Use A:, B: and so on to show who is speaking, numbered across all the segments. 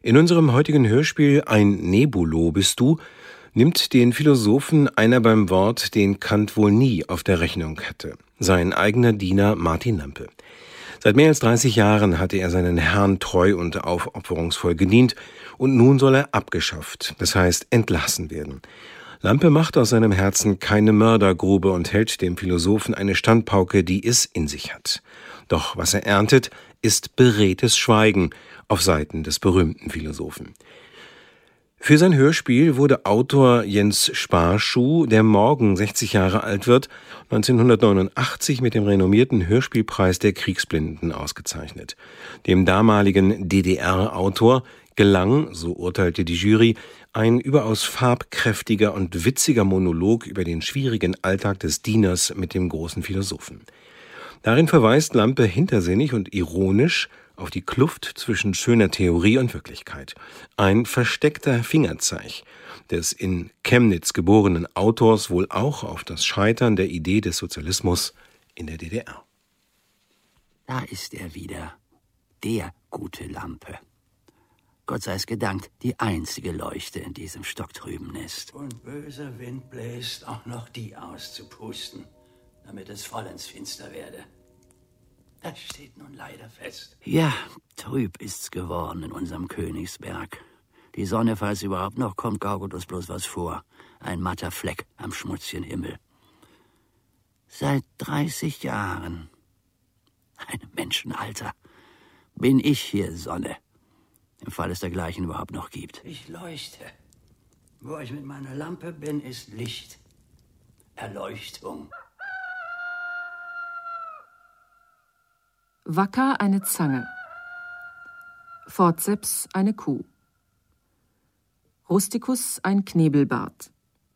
A: In unserem heutigen Hörspiel Ein Nebulo bist du nimmt den Philosophen einer beim Wort, den Kant wohl nie auf der Rechnung hatte. Sein eigener Diener Martin Lampe. Seit mehr als 30 Jahren hatte er seinen Herrn treu und aufopferungsvoll gedient und nun soll er abgeschafft, das heißt entlassen werden. Lampe macht aus seinem Herzen keine Mördergrube und hält dem Philosophen eine Standpauke, die es in sich hat. Doch was er erntet, ist beredtes Schweigen auf Seiten des berühmten Philosophen. Für sein Hörspiel wurde Autor Jens Sparschuh, der morgen 60 Jahre alt wird, 1989 mit dem renommierten Hörspielpreis der Kriegsblinden ausgezeichnet. Dem damaligen DDR-Autor gelang, so urteilte die Jury, ein überaus farbkräftiger und witziger Monolog über den schwierigen Alltag des Dieners mit dem großen Philosophen. Darin verweist Lampe hintersinnig und ironisch auf die Kluft zwischen schöner Theorie und Wirklichkeit. Ein versteckter Fingerzeig des in Chemnitz geborenen Autors wohl auch auf das Scheitern der Idee des Sozialismus in der DDR.
B: Da ist er wieder, der gute Lampe. Gott sei es gedankt, die einzige Leuchte in diesem stocktrüben Nest.
C: Und böser Wind bläst auch noch die auszupusten, damit es vollends finster werde. Das steht nun leider fest.
B: Ja, trüb ist's geworden in unserem Königsberg. Die Sonne, falls sie überhaupt noch kommt, gaukelt uns bloß was vor. Ein matter Fleck am schmutzigen Himmel. Seit 30 Jahren, ein Menschenalter, bin ich hier Sonne. Im Fall es dergleichen überhaupt noch gibt.
C: Ich leuchte. Wo ich mit meiner Lampe bin, ist Licht. Erleuchtung.
D: Wacker eine Zange. Forceps eine Kuh. Rusticus ein Knebelbart.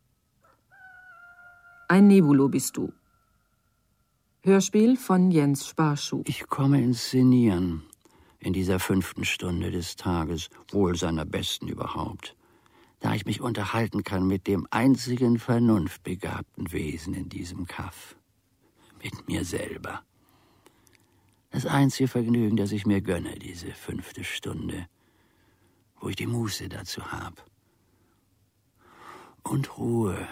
D: Ein Nebulo bist du. Hörspiel von Jens Sparschuh.
B: Ich komme ins Sinnieren in dieser 5. Stunde des Tages, wohl seiner besten überhaupt, da ich mich unterhalten kann mit dem einzigen vernunftbegabten Wesen in diesem Kaff, mit mir selber. Das einzige Vergnügen, das ich mir gönne, diese 5. Stunde, wo ich die Muße dazu hab. Und Ruhe.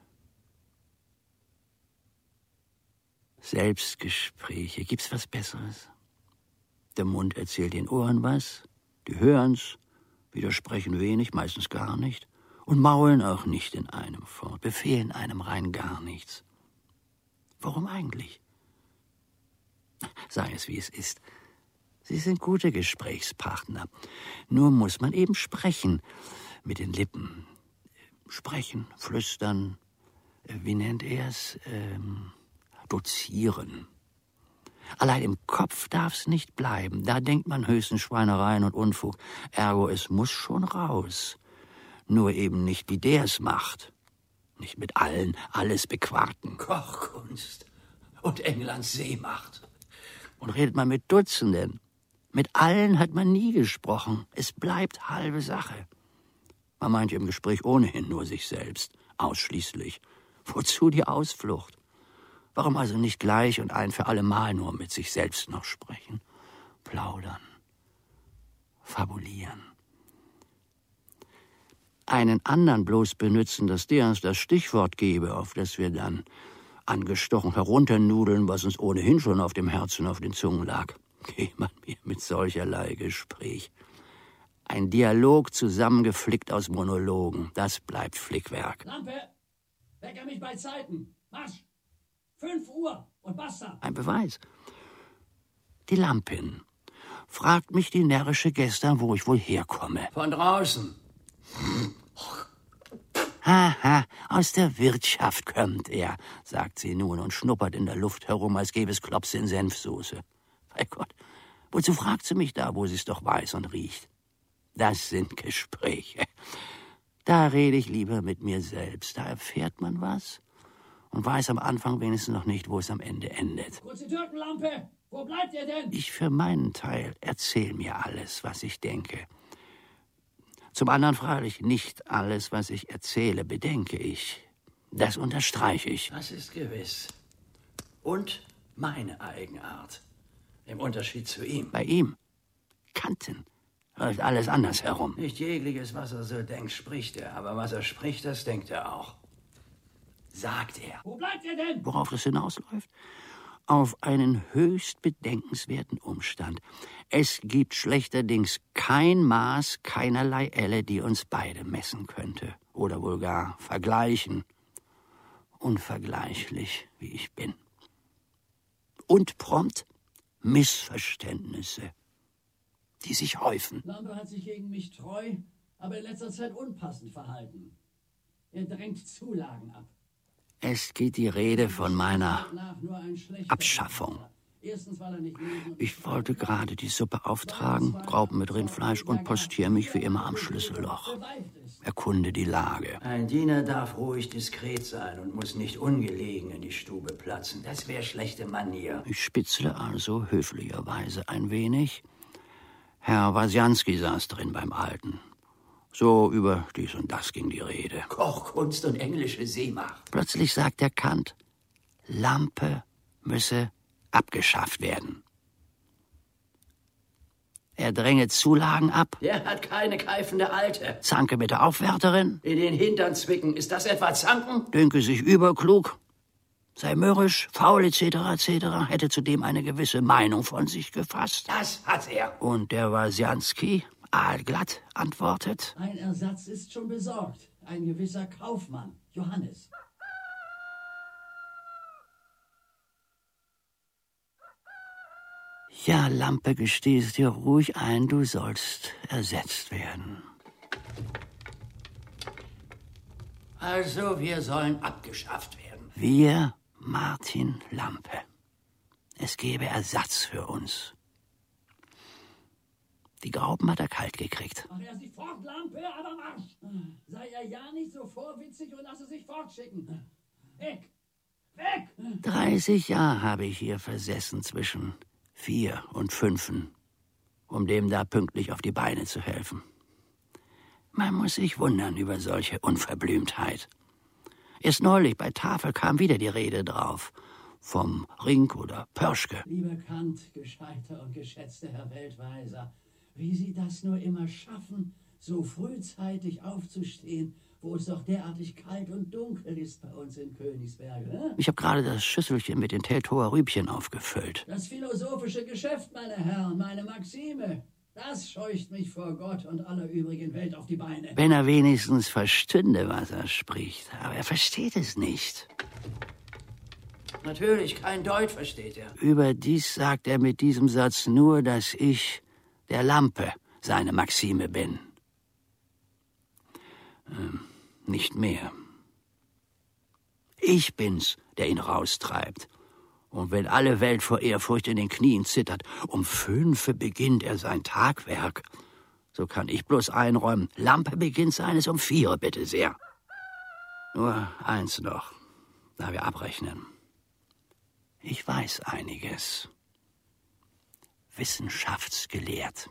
B: Selbstgespräche, gibt's was Besseres? Der Mund erzählt den Ohren was, die hören's, widersprechen wenig, meistens gar nicht, und maulen auch nicht in einem fort, befehlen einem rein gar nichts. Warum eigentlich? Sei es, wie es ist. Sie sind gute Gesprächspartner. Nur muss man eben sprechen mit den Lippen. Sprechen, flüstern, wie nennt er's? Dozieren. Allein im Kopf darf's nicht bleiben. Da denkt man höchstens Schweinereien und Unfug. Ergo, es muss schon raus. Nur eben nicht, wie der's macht. Nicht mit allen, alles bequarten.
C: Kochkunst und Englands Seemacht.
B: Und redet man mit Dutzenden. Mit allen hat man nie gesprochen. Es bleibt halbe Sache. Man meint im Gespräch ohnehin nur sich selbst. Ausschließlich. Wozu die Ausflucht? Warum also nicht gleich und ein für allemal nur mit sich selbst noch sprechen? Plaudern. Fabulieren. Einen anderen bloß benützen, dass der uns das Stichwort gebe, auf das wir dann angestochen herunternudeln, was uns ohnehin schon auf dem Herzen, auf den Zungen lag. Geh man mir mit solcherlei Gespräch. Ein Dialog zusammengeflickt aus Monologen, das bleibt Flickwerk.
E: Lampe, wecker mich bei Zeiten. Marsch! 5 Uhr und basta.
B: Ein Beweis. Die Lampin fragt mich die närrische gestern, wo ich wohl herkomme.
C: Von draußen.
B: Haha, aus der Wirtschaft kommt er, sagt sie nun und schnuppert in der Luft herum, als gäbe es Klops in Senfsoße. Bei Gott, wozu fragt sie mich da, wo sie's doch weiß und riecht? Das sind Gespräche. Da rede ich lieber mit mir selbst, da erfährt man was und weiß am Anfang wenigstens noch nicht, wo es am Ende endet.
E: Kurze Türkenlampe, wo bleibt ihr denn?
B: Ich für meinen Teil erzähl mir alles, was ich denke. Zum anderen freilich nicht alles, was ich erzähle, bedenke ich. Das unterstreiche ich.
C: Das ist gewiss. Und meine Eigenart. Im Unterschied zu ihm.
B: Bei ihm Kanten, läuft alles andersherum.
C: Nicht jegliches, was er so denkt, spricht er. Aber was er spricht, das denkt er auch. Sagt er.
E: Wo bleibt er denn?
B: Worauf es hinausläuft? Auf einen höchst bedenkenswerten Umstand. Es gibt schlechterdings kein Maß, keinerlei Elle, die uns beide messen könnte. Oder wohl gar vergleichen. Unvergleichlich, wie ich bin. Und prompt Missverständnisse, die sich häufen.
E: Lampe hat sich gegen mich treu, aber in letzter Zeit unpassend verhalten. Er drängt Zulagen ab.
B: Es geht die Rede von meiner Abschaffung. Ich wollte gerade die Suppe auftragen, Graupen mit Rindfleisch und postiere mich wie immer am Schlüsselloch. Erkunde die Lage.
C: Ein Diener darf ruhig diskret sein und muss nicht ungelegen in die Stube platzen. Das wäre schlechte Manier.
B: Ich spitzle also höflicherweise ein wenig. Herr Wasianski saß drin beim Alten. So über dies und das ging die Rede.
C: Kochkunst und englische Seemacht.
B: Plötzlich sagt der Kant, Lampe müsse abgeschafft werden. Er dränge Zulagen ab.
C: Der hat keine keifende Alte.
B: Zanke mit der Aufwärterin.
C: In den Hintern zwicken. Ist das etwa Zanken?
B: Dünke sich überklug. Sei mürrisch, faul etc. etc. Hätte zudem eine gewisse Meinung von sich gefasst.
C: Das hat er.
B: Und der Wasianski, aalglatt, antwortet.
E: Ein Ersatz ist schon besorgt. Ein gewisser Kaufmann, Johannes.
B: Ja, Lampe, gestehst dir ruhig ein, du sollst ersetzt werden.
C: Also, wir sollen abgeschafft werden.
B: Wir, Martin Lampe. Es gäbe Ersatz für uns. Die Graupen hat er kalt gekriegt.
E: Mach er sich fort, Lampe, aber Marsch! Sei er ja nicht so vorwitzig und lasse sich fortschicken. Weg! Weg!
B: 30 Jahre habe ich hier versessen zwischen 4 und 5, um dem da pünktlich auf die Beine zu helfen. Man muss sich wundern über solche Unverblümtheit. Erst neulich bei Tafel kam wieder die Rede drauf. Vom Rink oder Pörschke.
E: Lieber Kant, gescheiter und geschätzter Herr Weltweiser, wie Sie das nur immer schaffen, so frühzeitig aufzustehen, wo es doch derartig kalt und dunkel ist bei uns in Königsberge.
B: Ich habe gerade das Schüsselchen mit den Teltower Rübchen aufgefüllt.
E: Das philosophische Geschäft, meine Herren, meine Maxime, das scheucht mich vor Gott und aller übrigen Welt auf die Beine.
B: Wenn er wenigstens verstünde, was er spricht. Aber er versteht es nicht.
C: Natürlich, kein Deut versteht er.
B: Überdies sagt er mit diesem Satz nur, dass ich, der Lampe, seine Maxime bin. Nicht mehr. Ich bin's, der ihn raustreibt. Und wenn alle Welt vor Ehrfurcht in den Knien zittert, um 5 beginnt er sein Tagwerk, so kann ich bloß einräumen, Lampe beginnt seines um 4, bitte sehr. Nur eins noch, da wir abrechnen. Ich weiß einiges. Wissenschaftsgelehrt.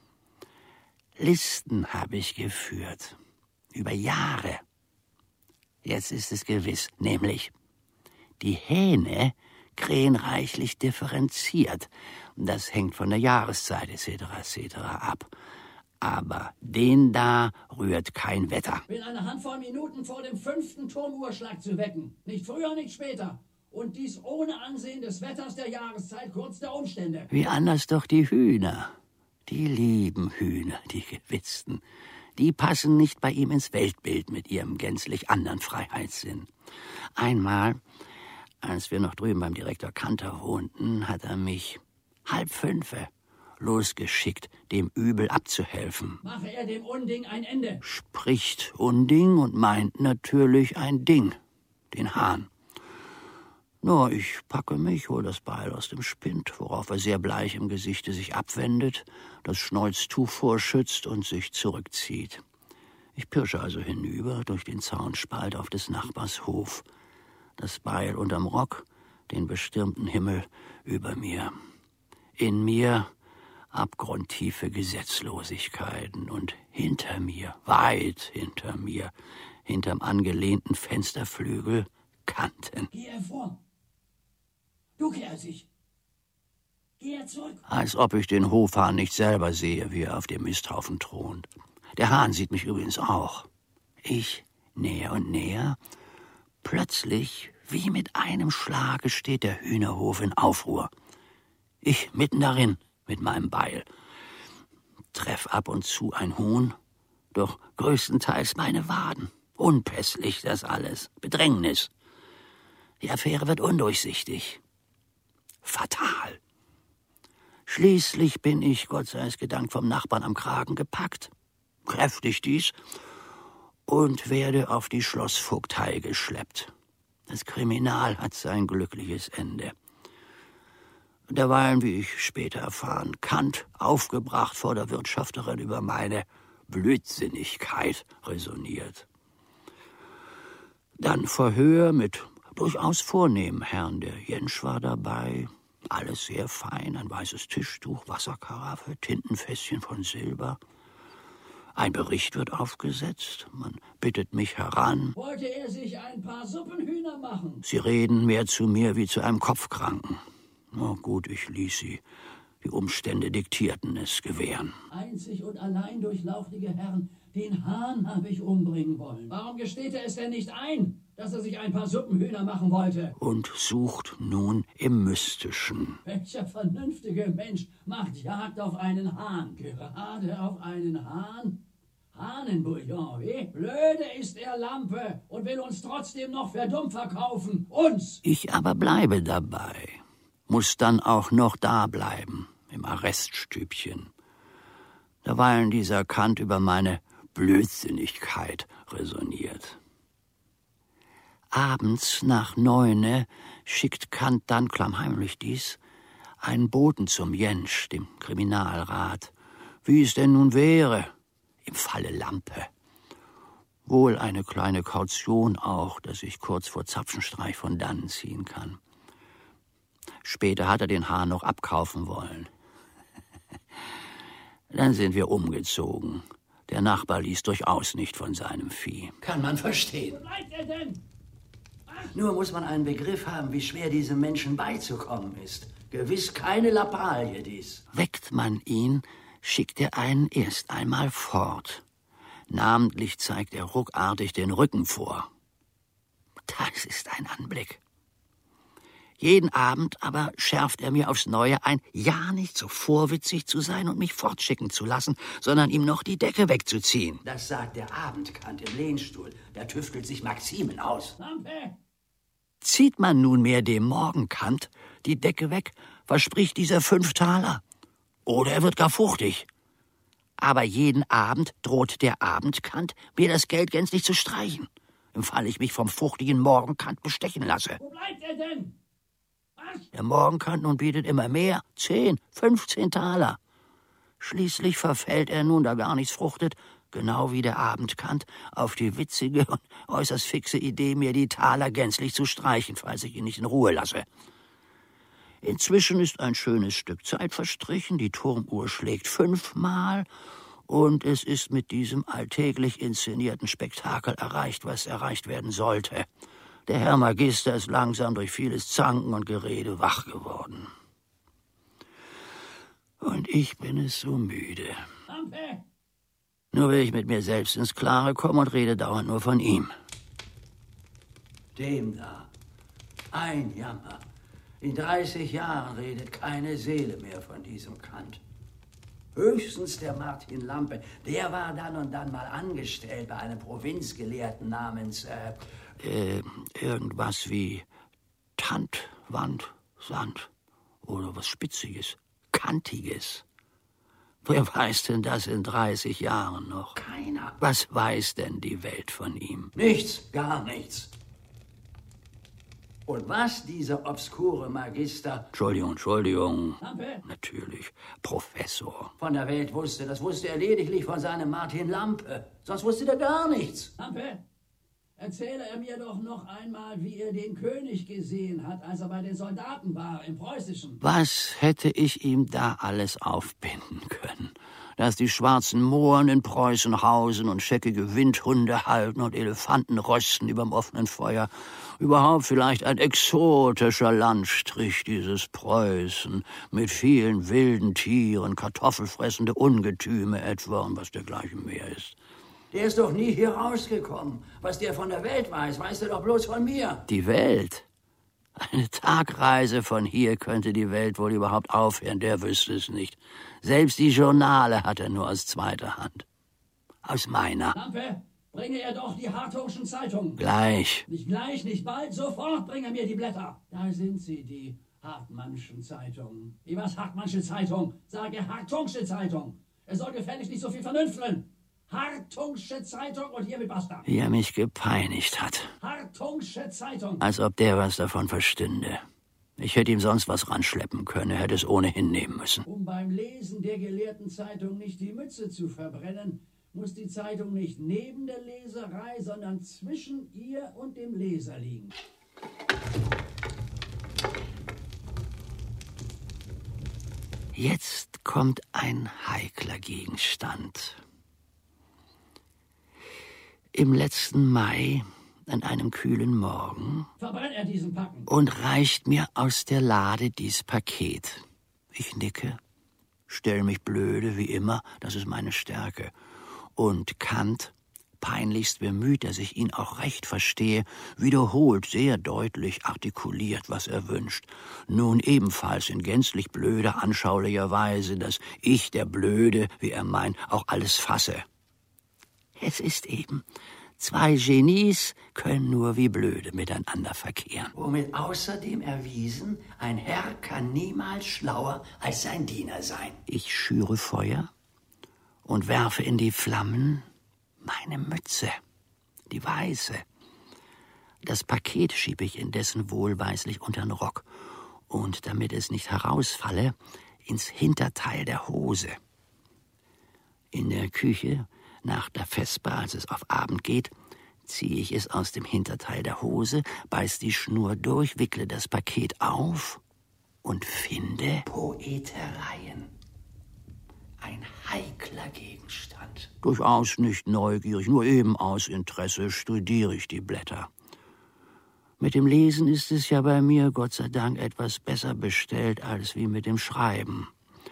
B: Listen habe ich geführt. Über Jahre. Jetzt ist es gewiss, nämlich die Hähne krähen reichlich differenziert. Das hängt von der Jahreszeit etc. ab. Aber den da rührt kein Wetter.
E: Bin eine Handvoll Minuten vor dem 5. Turmuhrschlag zu wecken. Nicht früher, nicht später. Und dies ohne Ansehen des Wetters, der Jahreszeit, kurz der Umstände.
B: Wie anders doch die Hühner. Die lieben Hühner, die Gewitzten. Die passen nicht bei ihm ins Weltbild mit ihrem gänzlich anderen Freiheitssinn. Einmal, als wir noch drüben beim Direktor Kanter wohnten, hat er mich 4:30 losgeschickt, dem Übel abzuhelfen.
E: Mache er dem Unding ein Ende.
B: Spricht Unding und meint natürlich ein Ding, den Hahn. Nur, ich packe mich, hol das Beil aus dem Spind, worauf er sehr bleich im Gesichte sich abwendet, das Schnäuztuch vorschützt und sich zurückzieht. Ich pirsche also hinüber durch den Zaunspalt auf des Nachbars Hof, das Beil unterm Rock, den bestürmten Himmel über mir. In mir abgrundtiefe Gesetzlosigkeiten und hinter mir, weit hinter mir, hinterm angelehnten Fensterflügel, Kanten.
E: Geh er vor. Du kehr sich. Geh zurück.
B: Als ob ich den Hofhahn nicht selber sehe, wie er auf dem Misthaufen thront. Der Hahn sieht mich übrigens auch. Ich näher und näher. Plötzlich, wie mit einem Schlage, steht der Hühnerhof in Aufruhr. Ich mitten darin mit meinem Beil. Treff ab und zu ein Huhn, doch größtenteils meine Waden. Unpässlich das alles. Bedrängnis. Die Affäre wird undurchsichtig. Fatal. Schließlich bin ich, Gott sei es gedankt, vom Nachbarn am Kragen gepackt. Kräftig dies. Und werde auf die Schlossvogtei geschleppt. Das Kriminal hat sein glückliches Ende. Derweilen, wie ich später erfahren, Kant aufgebracht vor der Wirtschafterin über meine Blödsinnigkeit resoniert. Dann Verhör mit durchaus vornehmen Herrn. Der Jentsch war dabei, alles sehr fein, ein weißes Tischtuch, Wasserkaraffe, Tintenfässchen von Silber. Ein Bericht wird aufgesetzt, man bittet mich heran.
E: Wollte er sich ein paar Suppenhühner machen?
B: Sie reden mehr zu mir wie zu einem Kopfkranken. Oh gut, ich ließ sie. Die Umstände diktierten es gewähren.
E: Einzig und allein durchlauchtige Herren, den Hahn habe ich umbringen wollen. Warum gesteht er es denn nicht ein, dass er sich ein paar Suppenhühner machen wollte?
B: Und sucht nun im Mystischen.
E: Welcher vernünftige Mensch macht Jagd auf einen Hahn? Gerade auf einen Hahn? Hahnenbouillon, wie? Blöde ist er, Lampe, und will uns trotzdem noch für dumm verkaufen. Uns!
B: Ich aber bleibe dabei. Muss dann auch noch da bleiben, im Arreststübchen. Derweilen dieser Kant über meine Blödsinnigkeit resoniert. Abends nach 9 schickt Kant dann, klammheimlich dies, einen Boten zum Jentsch, dem Kriminalrat, wie es denn nun wäre, im Falle Lampe. Wohl eine kleine Kaution auch, dass ich kurz vor Zapfenstreich von dannen ziehen kann. Später hat er den Hahn noch abkaufen wollen. Dann sind wir umgezogen. Der Nachbar ließ durchaus nicht von seinem Vieh.
C: Kann man verstehen.
E: Wo bleibt er denn?
C: Nur muss man einen Begriff haben, wie schwer diesem Menschen beizukommen ist. Gewiss keine Lappalie dies.
B: Weckt man ihn, schickt er einen erst einmal fort. Namentlich zeigt er ruckartig den Rücken vor. Das ist ein Anblick. Jeden Abend aber schärft er mir aufs Neue ein, ja nicht so vorwitzig zu sein und mich fortschicken zu lassen, sondern ihm noch die Decke wegzuziehen.
C: Das sagt der Abendkant im Lehnstuhl. Der tüftelt sich Maximen aus.
E: Lampe!
B: Zieht man nunmehr dem Morgenkant die Decke weg, verspricht dieser 5 Taler. Oder er wird gar fuchtig. Aber jeden Abend droht der Abendkant, mir das Geld gänzlich zu streichen, im Fall ich mich vom fuchtigen Morgenkant bestechen lasse.
E: Wo bleibt er denn? Was?
B: Der Morgenkant nun bietet immer mehr, 10, 15 Taler. Schließlich verfällt er nun, da gar nichts fruchtet, genau wie der Abendkant, auf die witzige und äußerst fixe Idee, mir die Taler gänzlich zu streichen, falls ich ihn nicht in Ruhe lasse. Inzwischen ist ein schönes Stück Zeit verstrichen, die Turmuhr schlägt 5-mal und es ist mit diesem alltäglich inszenierten Spektakel erreicht, was erreicht werden sollte. Der Herr Magister ist langsam durch vieles Zanken und Gerede wach geworden. Und ich bin es so müde.
E: Lampe!
B: Nur will ich mit mir selbst ins Klare kommen und rede dauernd nur von ihm.
C: Dem da. Ein Jammer. In 30 Jahren redet keine Seele mehr von diesem Kant. Höchstens der Martin Lampe. Der war dann und dann mal angestellt bei einem Provinzgelehrten namens...
B: Irgendwas wie Tant, Wand, Sand oder was Spitziges, Kantiges. Wer weiß denn das in 30 Jahren noch?
C: Keiner.
B: Was weiß denn die Welt von ihm?
C: Nichts, gar nichts. Und was dieser obskure Magister
B: Entschuldigung.
E: Lampe!
B: Natürlich, Professor.
C: von der Welt wusste, das wusste er lediglich von seinem Martin Lampe. Sonst wusste er gar nichts.
E: Lampe! Erzähle er mir doch noch einmal, wie er den König gesehen hat, als er bei den Soldaten war, im Preußischen.
B: Was hätte ich ihm da alles aufbinden können? dass die schwarzen Mohren in Preußen hausen und scheckige Windhunde halten und Elefanten rösten überm offenen Feuer. Überhaupt vielleicht ein exotischer Landstrich, dieses Preußen, mit vielen wilden Tieren, kartoffelfressende Ungetüme etwa und was dergleichen mehr ist.
C: Der ist doch nie hier rausgekommen. Was der von der Welt weiß, weißt du doch bloß von mir.
B: Die Welt? Eine Tagreise von hier könnte die Welt wohl überhaupt aufhören, der wüsste es nicht. Selbst die Journale hat er nur aus zweiter Hand. Aus meiner.
E: Lampe, bringe er doch die Hartungschen Zeitungen.
B: Gleich.
E: Nicht gleich, nicht bald, sofort bringe mir die Blätter. Da sind sie, die Hartmannschen Zeitungen. Wie was Hartmannsche Zeitung? Sage Hartungsche Zeitung. Er soll gefälligst nicht so viel vernünfteln. Hartungsche Zeitung und hiermit basta.
B: Wie er mich gepeinigt hat.
E: Hartungsche Zeitung.
B: Als ob der was davon verstünde. Ich hätte ihm sonst was ranschleppen können, er hätte es ohnehin nehmen müssen.
E: Um beim Lesen der gelehrten Zeitung nicht die Mütze zu verbrennen, muss die Zeitung nicht neben der Leserei, sondern zwischen ihr und dem Leser liegen.
B: Jetzt kommt ein heikler Gegenstand. Im letzten Mai, an einem kühlen Morgen,
E: verbrennt er diesen Packen
B: und reicht mir aus der Lade dies Paket. Ich nicke, stell mich blöde, wie immer, das ist meine Stärke. Und Kant, peinlichst bemüht, dass ich ihn auch recht verstehe, wiederholt sehr deutlich artikuliert, was er wünscht. Nun ebenfalls in gänzlich blöder, anschaulicher Weise, dass ich, der Blöde, wie er meint, auch alles fasse. Es ist eben, zwei Genies können nur wie Blöde miteinander verkehren.
C: Womit außerdem erwiesen, ein Herr kann niemals schlauer als sein Diener sein.
B: Ich schüre Feuer und werfe in die Flammen meine Mütze, die weiße. Das Paket schiebe ich indessen wohlweislich unter den Rock und, damit es nicht herausfalle, ins Hinterteil der Hose. In der Küche, nach der Vesper, als es auf Abend geht, ziehe ich es aus dem Hinterteil der Hose, beiß die Schnur durch, wickle das Paket auf und finde
C: Poetereien. Ein heikler Gegenstand.
B: Durchaus nicht neugierig, nur eben aus Interesse studiere ich die Blätter. Mit dem Lesen ist es ja bei mir, Gott sei Dank, etwas besser bestellt als wie mit dem Schreiben.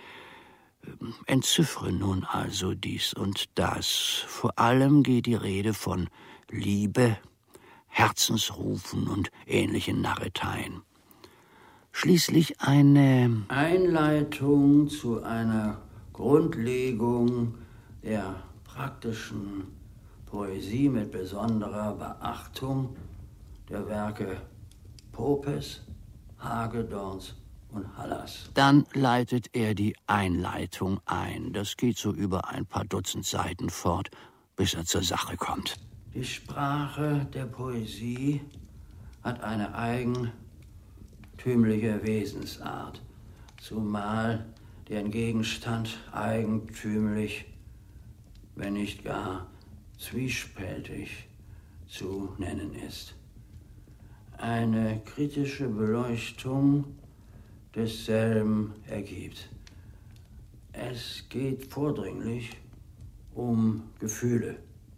B: Entziffre nun also dies und das. Vor allem geht die Rede von Liebe, Herzensrufen und ähnlichen Narreteien. Schließlich eine
C: Einleitung zu einer Grundlegung der praktischen Poesie mit besonderer Beachtung der Werke Popes, Hagedorns und Hallas.
B: Dann leitet er die Einleitung ein. Das geht so über ein paar Dutzend Seiten fort, bis er zur Sache kommt.
C: Die Sprache der Poesie hat eine eigentümliche Wesensart, zumal deren Gegenstand eigentümlich, wenn nicht gar zwiespältig zu nennen ist. Eine kritische Beleuchtung desselben ergibt. Es geht vordringlich um Gefühle.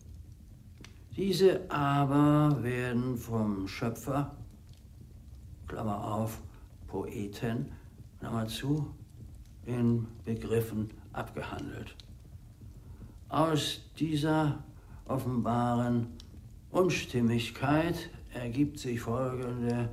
C: Diese aber werden vom Schöpfer, Klammer auf, Poeten, Klammer zu, in Begriffen abgehandelt. Aus dieser offenbaren Unstimmigkeit ergibt sich folgende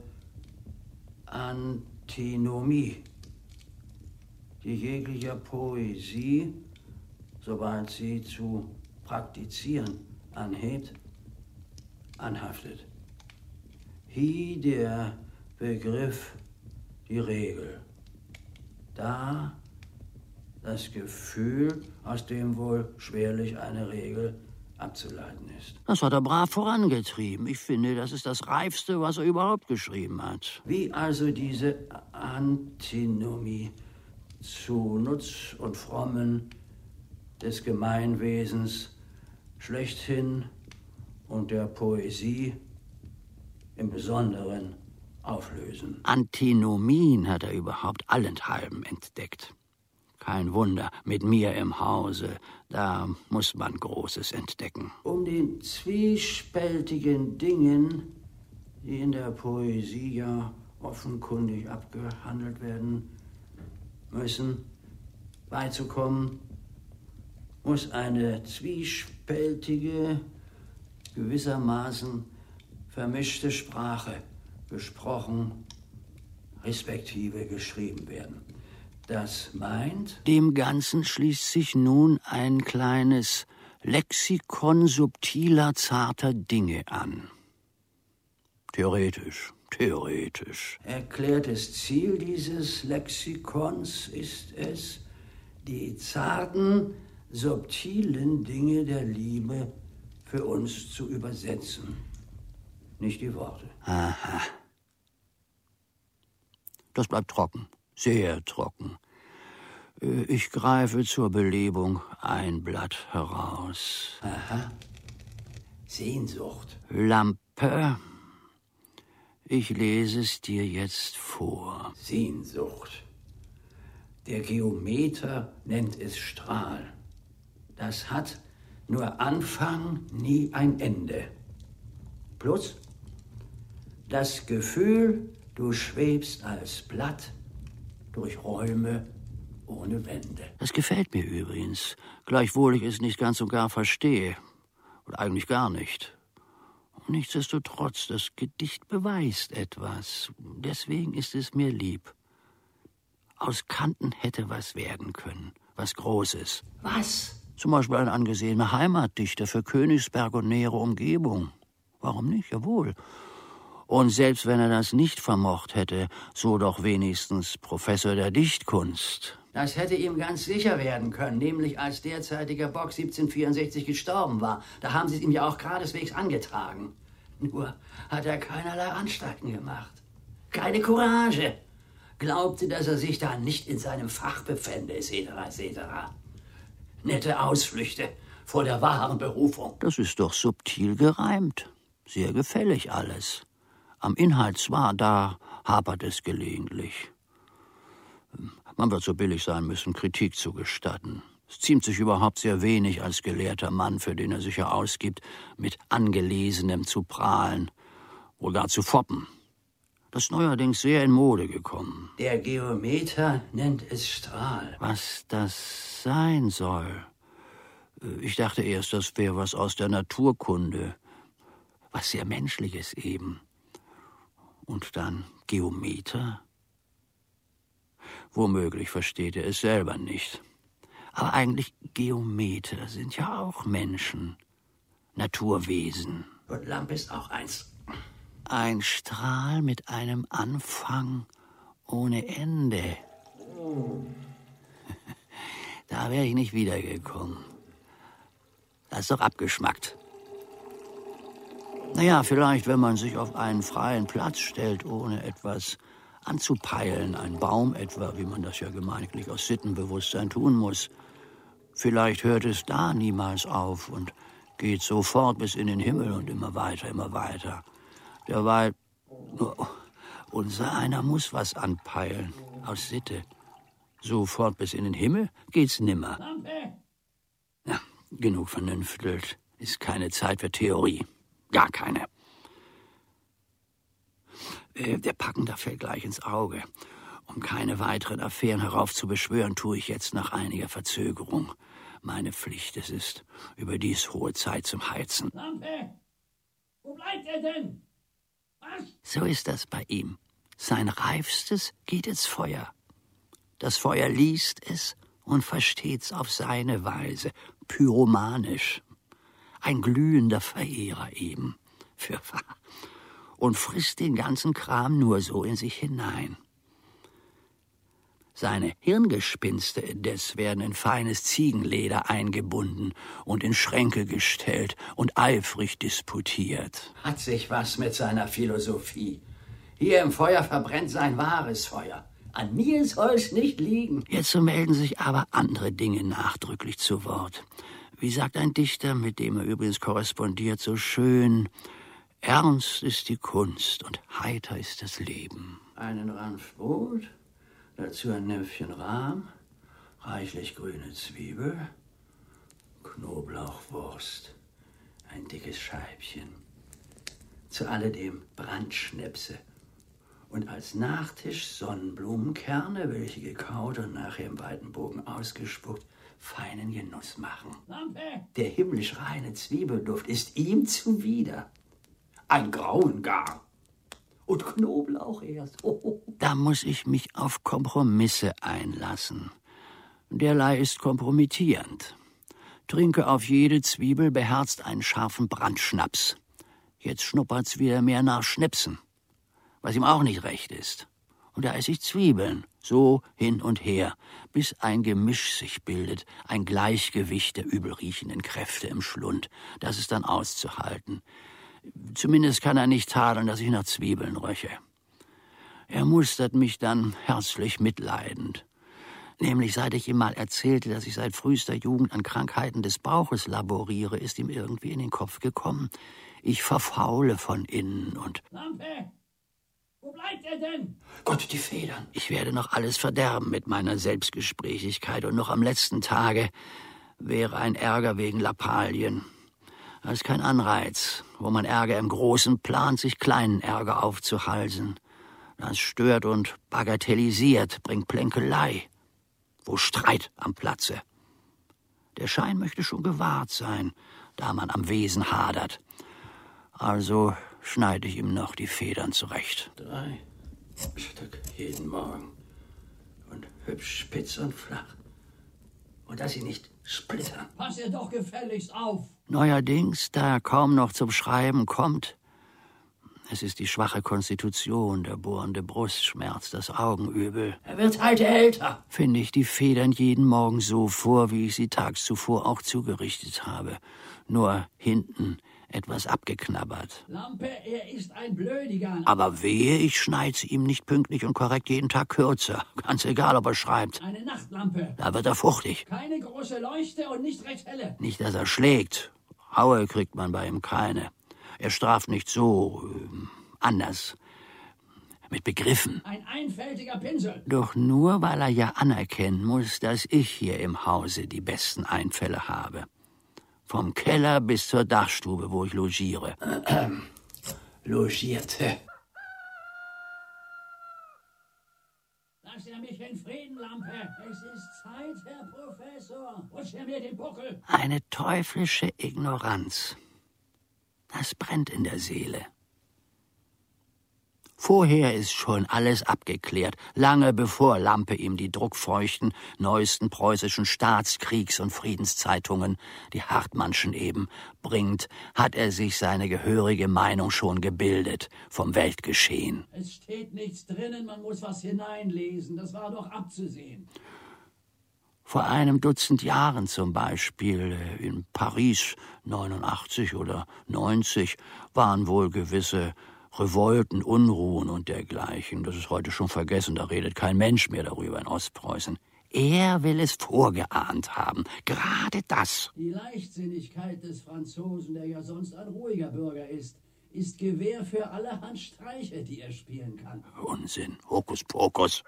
C: Antinomie, die jeglicher Poesie, sobald sie zu praktizieren anhebt, anhaftet. Hier der Begriff, die Regel. Da das Gefühl, aus dem wohl schwerlich eine Regel abzuleiten ist.
B: Das hat er brav vorangetrieben. Ich finde, das ist das Reifste, was er überhaupt geschrieben hat.
C: Wie also diese Antinomie zu Nutz und Frommen des Gemeinwesens schlechthin und der Poesie im Besonderen auflösen.
B: Antinomien hat er überhaupt allenthalben entdeckt. Kein Wunder, mit mir im Hause, da muss man Großes entdecken.
C: Um den zwiespältigen Dingen, die in der Poesie ja offenkundig abgehandelt werden müssen, beizukommen, muss eine zwiespältige, gewissermaßen vermischte Sprache gesprochen, respektive geschrieben werden. Das meint?
B: Dem Ganzen schließt sich nun ein kleines Lexikon subtiler, zarter Dinge an. Theoretisch.
C: Erklärtes Ziel dieses Lexikons ist es, die zarten, subtilen Dinge der Liebe für uns zu übersetzen. Nicht die Worte.
B: Aha. Das bleibt trocken. Sehr trocken. Ich greife zur Belebung ein Blatt heraus.
C: Aha. Sehnsucht.
B: Lampe. Ich lese es dir jetzt vor.
C: Sehnsucht. Der Geometer nennt es Strahl. Das hat nur Anfang, nie ein Ende. Plus das Gefühl, du schwebst als Blatt durch Räume ohne Wände.
B: Das gefällt mir übrigens, gleichwohl ich es nicht ganz und gar verstehe. Oder eigentlich gar nicht. Nichtsdestotrotz, das Gedicht beweist etwas. Deswegen ist es mir lieb. Aus Kanten hätte was werden können, was Großes.
C: Was?
B: Zum Beispiel ein angesehener Heimatdichter für Königsberg und nähere Umgebung. Warum nicht? Jawohl. Und selbst wenn er das nicht vermocht hätte, so doch wenigstens Professor der Dichtkunst.
C: Das hätte ihm ganz sicher werden können, nämlich als derzeitiger Bock 1764 gestorben war. Da haben sie es ihm ja auch geradeswegs angetragen. Nur hat er keinerlei Anstalten gemacht. Keine Courage. Glaubte, dass er sich da nicht in seinem Fach befände, etc. Nette Ausflüchte vor der wahren Berufung.
B: Das ist doch subtil gereimt. Sehr gefällig alles. Am Inhalt zwar, da hapert es gelegentlich. Man wird so billig sein müssen, Kritik zu gestatten. Es ziemt sich überhaupt sehr wenig als gelehrter Mann, für den er sich ja ausgibt, mit Angelesenem zu prahlen, wohl gar zu foppen. Das ist neuerdings sehr in Mode gekommen.
C: Der Geometer nennt es Strahl.
B: Was das sein soll? Ich dachte erst, das wäre was aus der Naturkunde. Was sehr Menschliches eben. Und dann Geometer? Womöglich versteht er es selber nicht. Aber eigentlich Geometer sind ja auch Menschen. Naturwesen.
C: Und Lampe ist auch eins.
B: Ein Strahl mit einem Anfang ohne Ende. Da wäre ich nicht wiedergekommen. Das ist doch abgeschmackt. Naja, vielleicht, wenn man sich auf einen freien Platz stellt, ohne etwas anzupeilen, ein Baum etwa, wie man das ja gemeiniglich aus Sittenbewusstsein tun muss. Vielleicht hört es da niemals auf und geht sofort bis in den Himmel und immer weiter, immer weiter. Derweil, unser einer muss was anpeilen, aus Sitte. Sofort bis in den Himmel geht's nimmer. Ja, genug vernünftelt. Ist keine Zeit für Theorie. Gar keine. Der Packender fällt gleich ins Auge. Um keine weiteren Affären heraufzubeschwören, tue ich jetzt nach einiger Verzögerung. Meine Pflicht es ist, überdies hohe Zeit zum Heizen.
E: Lampe! Wo bleibt er denn? Was?
B: So ist das bei ihm. Sein Reifstes geht ins Feuer. Das Feuer liest es und versteht's auf seine Weise, pyromanisch. Ein glühender Verehrer eben, fürwahr. Und frisst den ganzen Kram nur so in sich hinein. Seine Hirngespinste indes werden in feines Ziegenleder eingebunden und in Schränke gestellt und eifrig disputiert.
C: Hat sich was mit seiner Philosophie. Hier im Feuer verbrennt sein wahres Feuer. An mir soll's nicht liegen.
B: Jetzt melden sich aber andere Dinge nachdrücklich zu Wort. Wie sagt ein Dichter, mit dem er übrigens korrespondiert, so schön: Ernst ist die Kunst und heiter ist das Leben.
C: Einen Ranf Brot, dazu ein Näpfchen Rahm reichlich grüne Zwiebel, Knoblauchwurst, ein dickes Scheibchen. Zu alledem Brandschnäpse. Und als Nachtisch Sonnenblumenkerne, welche gekaut und nachher im weiten Bogen ausgespuckt, feinen Genuss machen.
E: Lampe!
C: Der himmlisch reine Zwiebelduft ist ihm zuwider. Ein Grauen gar. Und Knoblauch erst.
B: Da muss ich mich auf Kompromisse einlassen. Derlei ist kompromittierend. Trinke auf jede Zwiebel beherzt einen scharfen Brandschnaps. Jetzt schnuppert's wieder mehr nach Schnäpsen, was ihm auch nicht recht ist. Und da esse ich Zwiebeln, so hin und her, bis ein Gemisch sich bildet, ein Gleichgewicht der übelriechenden Kräfte im Schlund. Das ist dann auszuhalten. Zumindest kann er nicht tadeln, dass ich nach Zwiebeln röche. Er mustert mich dann herzlich mitleidend. Nämlich seit ich ihm mal erzählte, dass ich seit frühester Jugend an Krankheiten des Bauches laboriere, ist ihm irgendwie in den Kopf gekommen, ich verfaule von innen und...
E: Lampe! Wo bleibt er denn?
C: Gott, die Federn.
B: Ich werde noch alles verderben mit meiner Selbstgesprächigkeit und noch am letzten Tage wäre ein Ärger wegen Lappalien. Das ist kein Anreiz, wo man Ärger im Großen plant, sich kleinen Ärger aufzuhalsen. Das stört und bagatellisiert, bringt Plänkelei, wo Streit am Platze. Der Schein möchte schon gewahrt sein, da man am Wesen hadert. Also schneide ich ihm noch die Federn zurecht.
C: 3 Stück jeden Morgen. Und hübsch spitz und flach. Und dass sie nicht splittern.
E: Pass ihr doch gefälligst auf!
B: Neuerdings, da er kaum noch zum Schreiben kommt, es ist die schwache Konstitution, der bohrende Brustschmerz, das Augenübel,
C: Er wird halt älter.
B: finde ich die Federn jeden Morgen so vor, wie ich sie tags zuvor auch zugerichtet habe. Nur hinten etwas abgeknabbert.
E: Lampe, er ist ein Blödiger.
B: Aber wehe, ich schneide sie ihm nicht pünktlich und korrekt jeden Tag kürzer. Ganz egal, ob er schreibt.
E: Eine Nachtlampe.
B: Da wird er fuchtig.
E: Keine große Leuchte und nicht recht helle.
B: Nicht, dass er schlägt. Haue kriegt man bei ihm keine. Er straft nicht so anders. Mit Begriffen.
E: Ein einfältiger Pinsel.
B: Doch nur, weil er ja anerkennen muss, dass ich hier im Hause die besten Einfälle habe. Vom Keller bis zur Dachstube, wo ich logiere.
C: Logierte.
E: Lass er mich in Frieden, Lampe. Es ist Zeit, Herr Professor. Rutsch er mir den Buckel.
B: Eine teuflische Ignoranz. Das brennt in der Seele. Vorher ist schon alles abgeklärt, lange bevor Lampe ihm die druckfeuchten, neuesten preußischen Staatskriegs- und Friedenszeitungen, die Hartmannschen eben, bringt, hat er sich seine gehörige Meinung schon gebildet vom Weltgeschehen.
E: Es steht nichts drinnen, man muss was hineinlesen. Das war doch abzusehen.
B: Vor einem Dutzend Jahren zum Beispiel, in Paris 89 oder 90, waren wohl gewisse Revolten, Unruhen und dergleichen. Das ist heute schon vergessen, da redet kein Mensch mehr darüber in Ostpreußen. Er will es vorgeahnt haben, gerade das.
E: Die Leichtsinnigkeit des Franzosen, der ja sonst ein ruhiger Bürger ist Gewähr für allerhand Streiche, die er spielen kann.
B: Unsinn, Hokuspokus.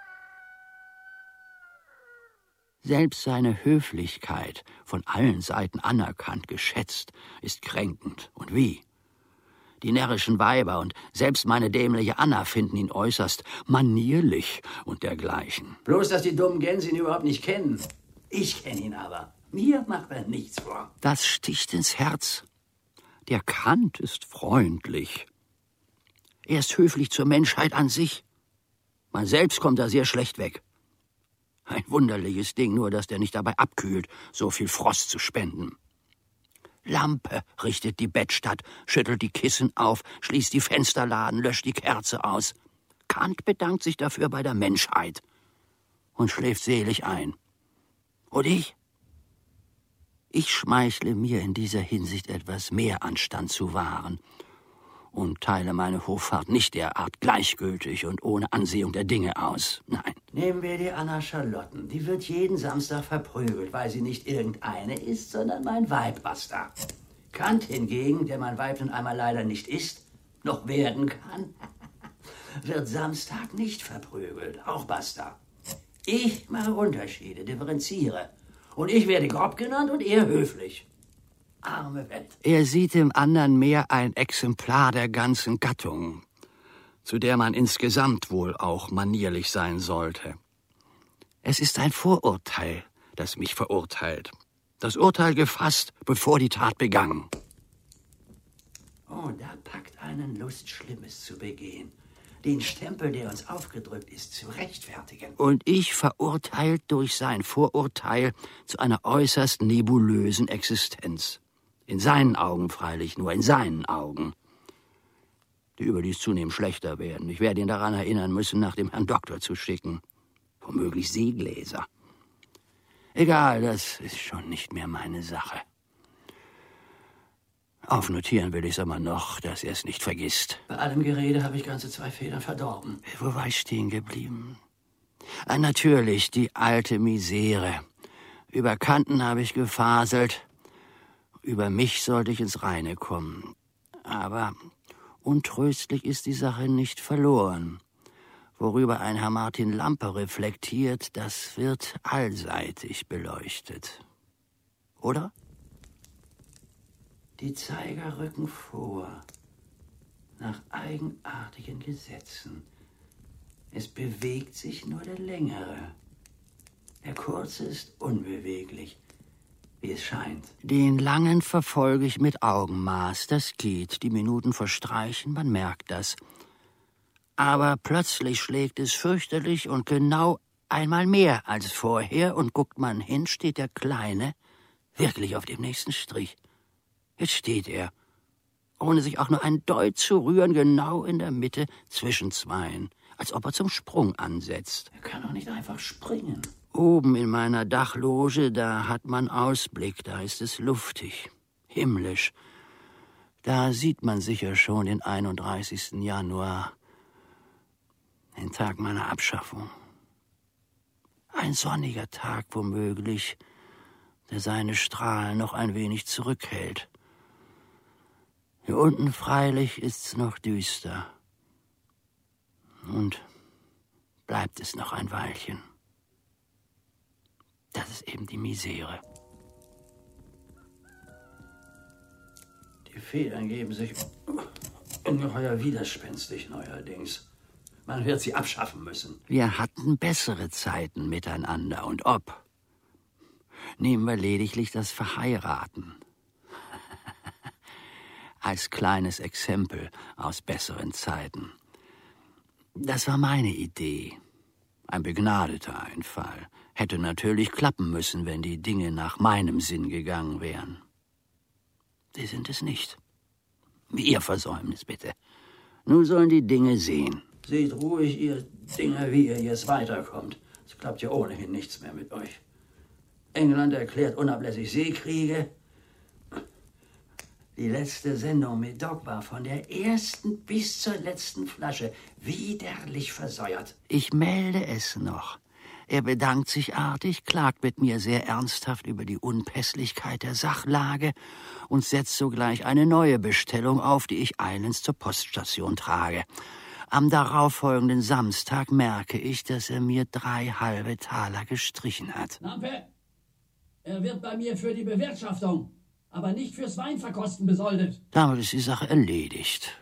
B: Selbst seine Höflichkeit, von allen Seiten anerkannt, geschätzt, ist kränkend. Und wie? Die närrischen Weiber und selbst meine dämliche Anna finden ihn äußerst manierlich und dergleichen.
C: Bloß, dass die dummen Gänse ihn überhaupt nicht kennen. Ich kenne ihn aber. Mir macht er nichts vor.
B: Das sticht ins Herz. Der Kant ist freundlich. Er ist höflich zur Menschheit an sich. Man selbst kommt da sehr schlecht weg. Ein wunderliches Ding, nur dass der nicht dabei abkühlt, so viel Frost zu spenden. Lampe richtet die Bettstatt, schüttelt die Kissen auf, schließt die Fensterladen, löscht die Kerze aus. Kant bedankt sich dafür bei der Menschheit und schläft selig ein. Und ich? Ich schmeichle mir in dieser Hinsicht etwas mehr Anstand zu wahren und teile meine Hoffart nicht derart gleichgültig und ohne Ansehung der Dinge aus. Nein.
C: Nehmen wir die Anna Charlotten. Die wird jeden Samstag verprügelt, weil sie nicht irgendeine ist, sondern mein Weib, basta. Kant hingegen, der mein Weib nun einmal leider nicht ist, noch werden kann, wird Samstag nicht verprügelt, auch basta. Ich mache Unterschiede, differenziere. Und ich werde grob genannt und er höflich. Arme Welt.
B: Er sieht im anderen mehr ein Exemplar der ganzen Gattung, zu der man insgesamt wohl auch manierlich sein sollte. Es ist ein Vorurteil, das mich verurteilt. Das Urteil gefasst, bevor die Tat begangen.
C: Oh, da packt einen Lust, Schlimmes zu begehen. Den Stempel, der uns aufgedrückt ist, zu rechtfertigen.
B: Und ich verurteilt durch sein Vorurteil zu einer äußerst nebulösen Existenz. In seinen Augen freilich, nur in seinen Augen. Die überdies zunehmend schlechter werden. Ich werde ihn daran erinnern müssen, nach dem Herrn Doktor zu schicken. Womöglich Seegläser. Egal, das ist schon nicht mehr meine Sache. Aufnotieren will ich es aber noch, dass er es nicht vergisst.
C: Bei allem Gerede habe ich ganze 2 Federn verdorben.
B: Wo war ich stehen geblieben? Natürlich, die alte Misere. Über Kanten habe ich gefaselt. Über mich sollte ich ins Reine kommen. Aber untröstlich ist die Sache nicht verloren. Worüber ein Herr Martin Lampe reflektiert, das wird allseitig beleuchtet. Oder?
C: Die Zeiger rücken vor, nach eigenartigen Gesetzen. Es bewegt sich nur der Längere. Der Kurze ist unbeweglich, wie es scheint.
B: Den Langen verfolge ich mit Augenmaß, das geht. Die Minuten verstreichen, man merkt das. Aber plötzlich schlägt es fürchterlich und genau einmal mehr als vorher, und guckt man hin, steht der Kleine wirklich auf dem nächsten Strich. Jetzt steht er, ohne sich auch nur ein Deut zu rühren, genau in der Mitte zwischen zweien, als ob er zum Sprung ansetzt.
C: Er kann doch nicht einfach springen.
B: Oben in meiner Dachloge, da hat man Ausblick, da ist es luftig, himmlisch. Da sieht man sicher schon den 31. Januar, den Tag meiner Abschaffung. Ein sonniger Tag womöglich, der seine Strahlen noch ein wenig zurückhält. Hier unten freilich ist's noch düster. Und bleibt es noch ein Weilchen. Das ist eben die Misere.
C: Die Federn geben sich ungeheuer widerspenstig neuerdings. Man wird sie abschaffen müssen.
B: Wir hatten bessere Zeiten miteinander, und ob. Nehmen wir lediglich das Verheiraten. Als kleines Exempel aus besseren Zeiten. Das war meine Idee. Ein begnadeter Einfall. Hätte natürlich klappen müssen, wenn die Dinge nach meinem Sinn gegangen wären. Sie sind es nicht. Ihr Versäumnis, bitte. Nun sollen die Dinge sehen.
C: Seht ruhig, ihr Dinger, wie ihr jetzt weiterkommt. Es klappt ja ohnehin nichts mehr mit euch. England erklärt unablässig Seekriege. Die letzte Sendung mit Doc war von der ersten bis zur letzten Flasche widerlich versäuert.
B: Ich melde es noch. Er bedankt sich artig, klagt mit mir sehr ernsthaft über die Unpässlichkeit der Sachlage und setzt sogleich eine neue Bestellung auf, die ich eilends zur Poststation trage. Am darauffolgenden Samstag merke ich, dass er mir 3 halbe Taler gestrichen hat.
E: Lampe, er wird bei mir für die Bewirtschaftung, aber nicht fürs Weinverkosten besoldet.
B: Damit ist die Sache erledigt.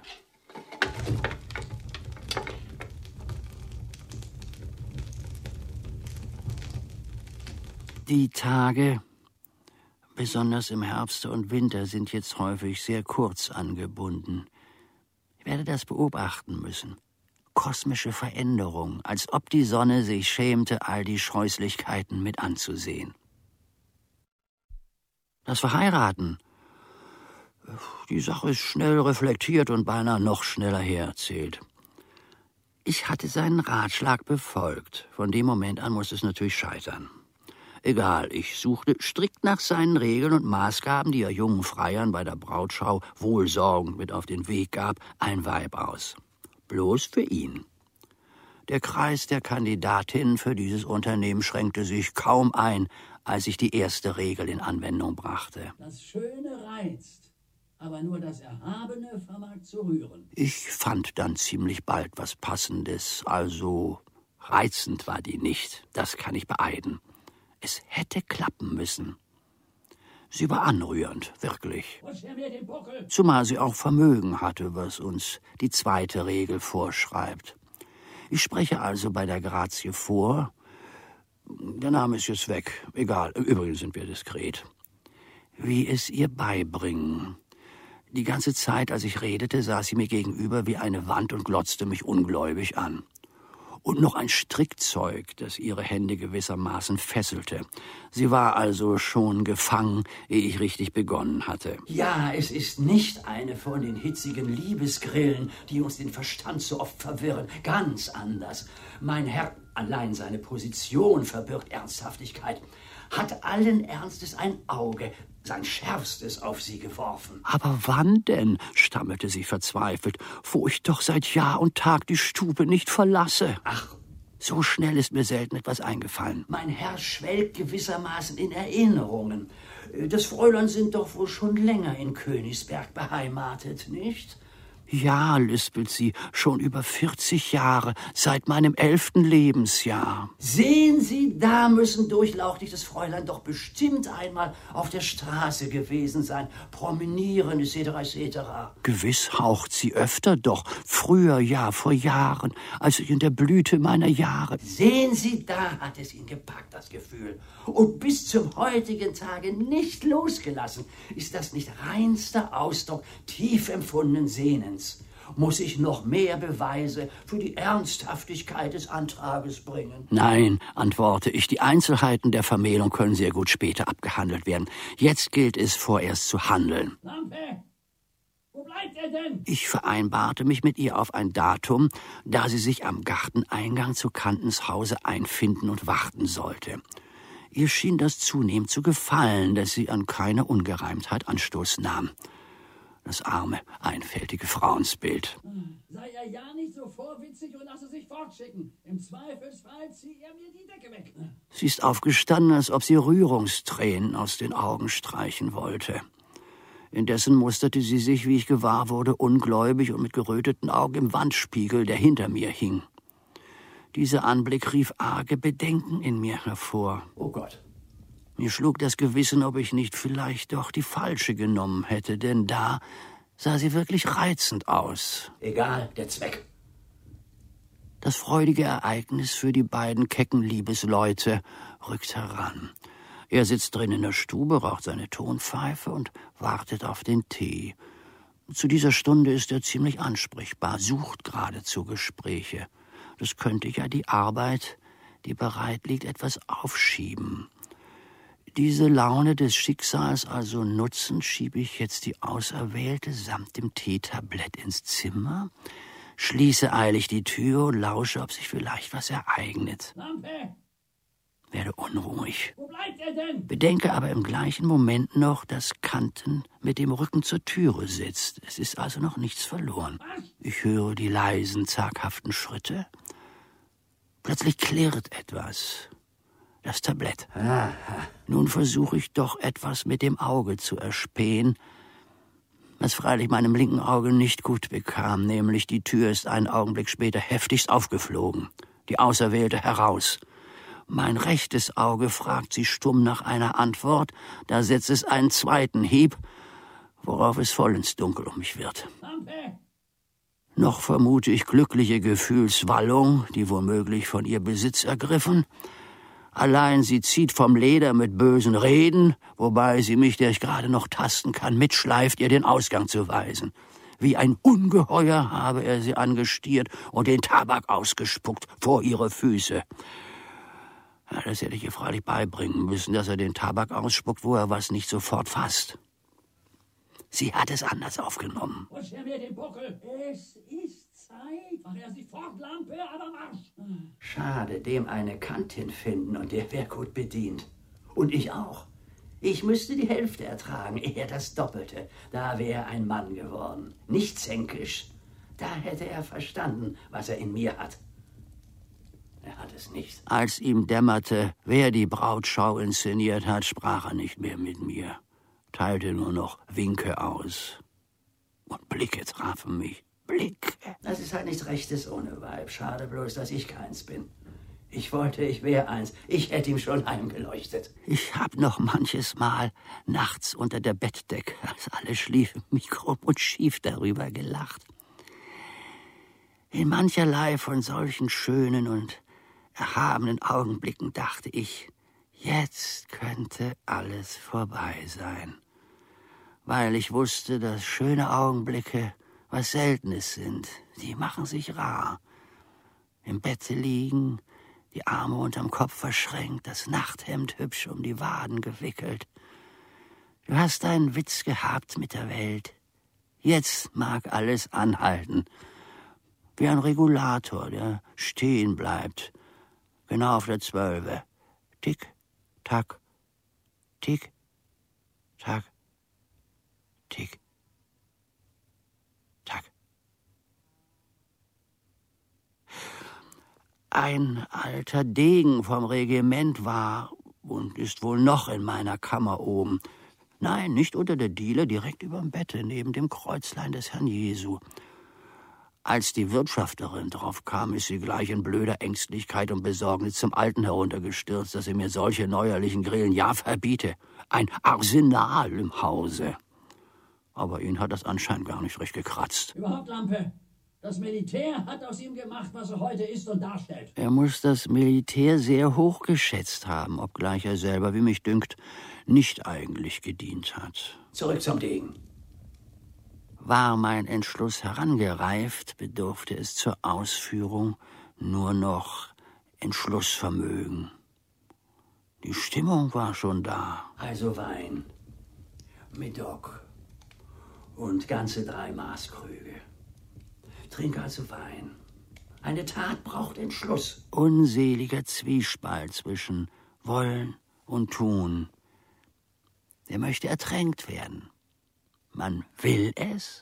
B: Die Tage, besonders im Herbst und Winter, sind jetzt häufig sehr kurz angebunden. Ich werde das beobachten müssen. Kosmische Veränderung, als ob die Sonne sich schämte, all die Scheußlichkeiten mit anzusehen. Das Verheiraten, die Sache ist schnell reflektiert und beinahe noch schneller hererzählt. Ich hatte seinen Ratschlag befolgt. Von dem Moment an muss es natürlich scheitern. Egal, ich suchte strikt nach seinen Regeln und Maßgaben, die er jungen Freiern bei der Brautschau wohlsorgend mit auf den Weg gab, ein Weib aus. Bloß für ihn. Der Kreis der Kandidatinnen für dieses Unternehmen schränkte sich kaum ein, als ich die erste Regel in Anwendung brachte.
E: Das Schöne reizt, aber nur das Erhabene vermag zu rühren.
B: Ich fand dann ziemlich bald was Passendes, also Reizend war die nicht, das kann ich beeiden. Es hätte klappen müssen. Sie war anrührend, wirklich. Zumal sie auch Vermögen hatte, was uns die zweite Regel vorschreibt. Ich spreche also bei der Grazie vor. Der Name ist jetzt weg. Egal, übrigens sind wir diskret. Wie es ihr beibringen. Die ganze Zeit, als ich redete, saß sie mir gegenüber wie eine Wand und glotzte mich ungläubig an. Und noch ein Strickzeug, das ihre Hände gewissermaßen fesselte. Sie war also schon gefangen, ehe ich richtig begonnen hatte.
C: Ja, es ist nicht eine von den hitzigen Liebesgrillen, die uns den Verstand so oft verwirren. Ganz anders. Mein Herr, allein seine Position verbirgt Ernsthaftigkeit, hat allen Ernstes ein Auge, sein schärfstes, auf sie geworfen.
B: Aber wann denn, stammelte sie verzweifelt, wo ich doch seit Jahr und Tag die Stube nicht verlasse?
C: Ach,
B: so schnell ist mir selten etwas eingefallen.
C: Mein Herr schwelgt gewissermaßen in Erinnerungen. Das Fräulein sind doch wohl schon länger in Königsberg beheimatet, nicht?
B: Ja, lispelt sie, schon über 40 Jahre, seit meinem 11. Lebensjahr.
C: Sehen Sie, da müssen durchlauchtiges Fräulein doch bestimmt einmal auf der Straße gewesen sein, promenieren, etc.
B: Gewiss haucht sie öfter doch, früher, ja, vor Jahren, als ich in der Blüte meiner Jahre.
C: Sehen Sie, da hat es ihn gepackt, das Gefühl. Und bis zum heutigen Tage nicht losgelassen. Ist das nicht reinster Ausdruck tief empfundenen Sehnens? Muss ich noch mehr Beweise für die Ernsthaftigkeit des Antrages bringen?
B: Nein, antworte ich, die Einzelheiten der Vermählung können sehr gut später abgehandelt werden. Jetzt gilt es vorerst zu handeln.
E: Lampe, wo bleibt er denn?
B: Ich vereinbarte mich mit ihr auf ein Datum, da sie sich am Garteneingang zu Kantens Hause einfinden und warten sollte. Ihr schien das zunehmend zu gefallen, dass sie an keine Ungereimtheit Anstoß nahm. Das arme, einfältige Frauensbild.
E: Sei er ja nicht so vorwitzig und lasse sich fortschicken. Im Zweifelsfall zieh er mir die Decke weg.
B: Sie ist aufgestanden, als ob sie Rührungstränen aus den Augen streichen wollte. Indessen musterte sie sich, wie ich gewahr wurde, ungläubig und mit geröteten Augen im Wandspiegel, der hinter mir hing. Dieser Anblick rief arge Bedenken in mir hervor.
C: Oh Gott.
B: Mir schlug das Gewissen, ob ich nicht vielleicht doch die falsche genommen hätte, denn da sah sie wirklich reizend aus.
C: Egal, der Zweck.
B: Das freudige Ereignis für die beiden kecken Liebesleute rückt heran. Er sitzt drin in der Stube, raucht seine Tonpfeife und wartet auf den Tee. Zu dieser Stunde ist er ziemlich ansprechbar, sucht geradezu Gespräche. Das könnte ja die Arbeit, die bereit liegt, etwas aufschieben. Diese Laune des Schicksals also nutzend, schiebe ich jetzt die Auserwählte samt dem Teetablett ins Zimmer, schließe eilig die Tür und lausche, ob sich vielleicht was ereignet.
E: Lampe,
B: Werde unruhig.
E: wo bleibt er denn?
B: Bedenke aber im gleichen Moment noch, dass Kanten mit dem Rücken zur Türe sitzt. Es ist also noch nichts verloren. Ich höre die leisen, zaghaften Schritte. Plötzlich klirrt etwas. Das Tablett.
C: Aha.
B: Nun versuche ich doch etwas mit dem Auge zu erspähen, was freilich meinem linken Auge nicht gut bekam, nämlich die Tür ist einen Augenblick später heftigst aufgeflogen. Die Auserwählte heraus. Mein rechtes Auge fragt sie stumm nach einer Antwort, da setzt es einen zweiten Hieb, worauf es vollends dunkel um mich wird.
E: Lampe,
B: Noch vermute ich glückliche Gefühlswallung, die womöglich von ihr Besitz ergriffen. Allein sie zieht vom Leder mit bösen Reden, wobei sie mich, der ich gerade noch tasten kann, mitschleift, ihr den Ausgang zu weisen. Wie ein Ungeheuer habe er sie angestiert und den Tabak ausgespuckt vor ihre Füße. Ja, das hätte ich ihr freilich beibringen müssen, dass er den Tabak ausspuckt, wo er was nicht sofort fasst. Sie hat es anders aufgenommen.
E: push er mir den Buckel. Es ist Zeit. Mach er sich fort, Lampe, aber Marsch.
C: Schade, dem eine Kantin finden und der wäre gut bedient. Und ich auch. Ich müsste die Hälfte ertragen, eher das Doppelte. Da wäre ein Mann geworden. Nicht zänkisch. Da hätte er verstanden, was er in mir hat. Er hat es nicht.
B: Als ihm dämmerte, wer die Brautschau inszeniert hat, sprach er nicht mehr mit mir, teilte nur noch Winke aus. Und Blicke trafen mich. Blicke.
C: Das ist halt nichts Rechtes ohne Weib. Schade bloß, dass ich keins bin. Ich wollte, ich wäre eins. Ich hätte ihm schon heimgeleuchtet.
B: Ich hab noch manches Mal nachts unter der Bettdecke, als alle schliefen, mich krumm und schief darüber gelacht. In mancherlei von solchen schönen und erhabenen Augenblicken dachte ich, jetzt könnte alles vorbei sein. Weil ich wusste, dass schöne Augenblicke was Seltenes sind. Die machen sich rar. Im Bette liegen, die Arme unterm Kopf verschränkt, das Nachthemd hübsch um die Waden gewickelt. Du hast deinen Witz gehabt mit der Welt. Jetzt mag alles anhalten. Wie ein Regulator, der stehen bleibt. Genau auf der 12. Tick, tack, tick, tack, tick, tack. Ein alter Degen vom Regiment war und ist wohl noch in meiner Kammer oben. Nein, nicht unter der Diele, direkt überm Bette, neben dem Kreuzlein des Herrn Jesu. Als die Wirtschafterin drauf kam, ist sie gleich in blöder Ängstlichkeit und Besorgnis zum Alten heruntergestürzt, dass er mir solche neuerlichen Grillen ja verbiete. Ein Arsenal im Hause. Aber ihn hat das anscheinend gar nicht recht gekratzt.
E: Überhaupt, Lampe, das Militär hat aus ihm gemacht, was er heute ist und darstellt.
B: Er muss das Militär sehr hoch geschätzt haben, obgleich er selber, wie mich dünkt, nicht eigentlich gedient hat.
C: Zurück zum Degen.
B: War mein Entschluss herangereift, bedurfte es zur Ausführung nur noch Entschlussvermögen. Die Stimmung war schon da.
C: Also Wein, Medoc und ganze 3 Maßkrüge. Trink also Wein. Eine Tat braucht Entschluss.
B: Unseliger Zwiespalt zwischen Wollen und Tun. Er möchte ertränkt werden. Man will es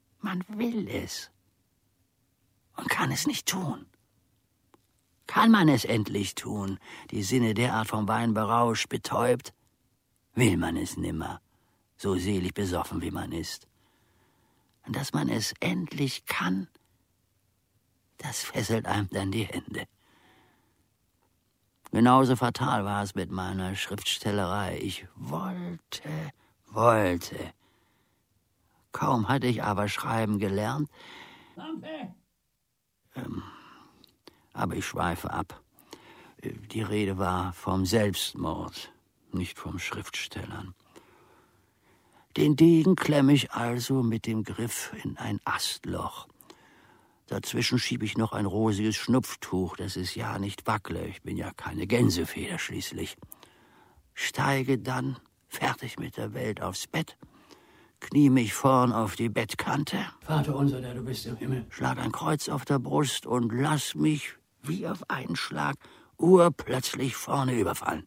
B: und kann es nicht tun. Kann man es endlich tun, die Sinne derart vom Wein berauscht, betäubt, will man es nimmer, so selig besoffen wie man ist. Und dass man es endlich kann, das fesselt einem dann die Hände. Genauso fatal war es mit meiner Schriftstellerei. Ich wollte. Kaum hatte ich aber schreiben gelernt.
E: Lampe!
B: Aber ich schweife ab. Die Rede war vom Selbstmord, nicht vom Schriftstellern. Den Degen klemme ich also mit dem Griff in ein Astloch. Dazwischen schiebe ich noch ein rosiges Schnupftuch, dass es ja nicht wackle. Ich bin ja keine Gänsefeder schließlich. Steige dann, fertig mit der Welt, aufs Bett, knie mich vorn auf die Bettkante.
C: Vater unser, der du bist im Himmel.
B: Schlag ein Kreuz auf der Brust und lass mich, wie auf einen Schlag, urplötzlich vorne überfallen.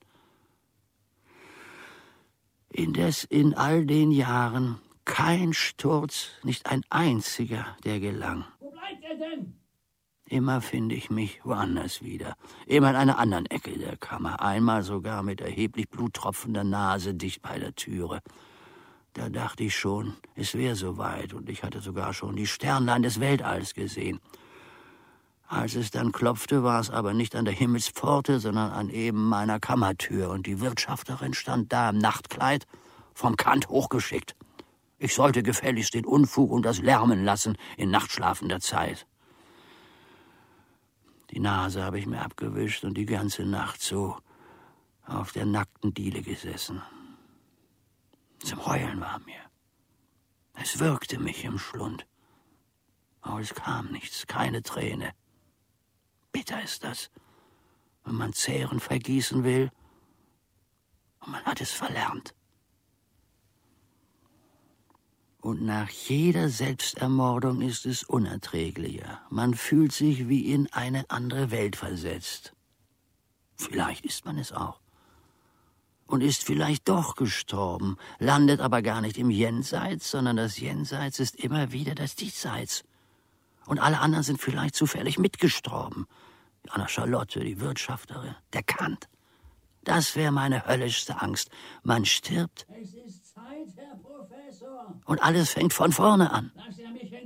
B: Indes in all den Jahren kein Sturz, nicht ein einziger, der gelang.
E: Wo bleibt er denn?
B: Immer finde ich mich woanders wieder. Immer in einer anderen Ecke der Kammer. Einmal sogar mit erheblich bluttropfender Nase dicht bei der Türe. Da dachte ich schon, es wäre soweit, und ich hatte sogar schon die Sternlein des Weltalls gesehen. Als es dann klopfte, war es aber nicht an der Himmelspforte, sondern an eben meiner Kammertür, und die Wirtschafterin stand da im Nachtkleid, vom Kant hochgeschickt. Ich sollte gefälligst den Unfug und das Lärmen lassen in nachtschlafender Zeit. Die Nase habe ich mir abgewischt und die ganze Nacht so auf der nackten Diele gesessen. Zum Heulen war mir. Es würgte mich im Schlund. Aber es kam nichts, keine Träne. Bitter ist das, wenn man Zähren vergießen will und man hat es verlernt. Und nach jeder Selbstermordung ist es unerträglicher. Man fühlt sich wie in eine andere Welt versetzt. Vielleicht ist man es auch. Und ist vielleicht doch gestorben, landet aber gar nicht im Jenseits, sondern das Jenseits ist immer wieder das Diesseits. Und alle anderen sind vielleicht zufällig mitgestorben. Die Anna Charlotte, die Wirtschafterin, der Kant. Das wäre meine höllischste Angst. Man stirbt
E: Es ist Zeit, Herr Professor.
B: und alles fängt von vorne an.
E: Lass er mich in Frieden,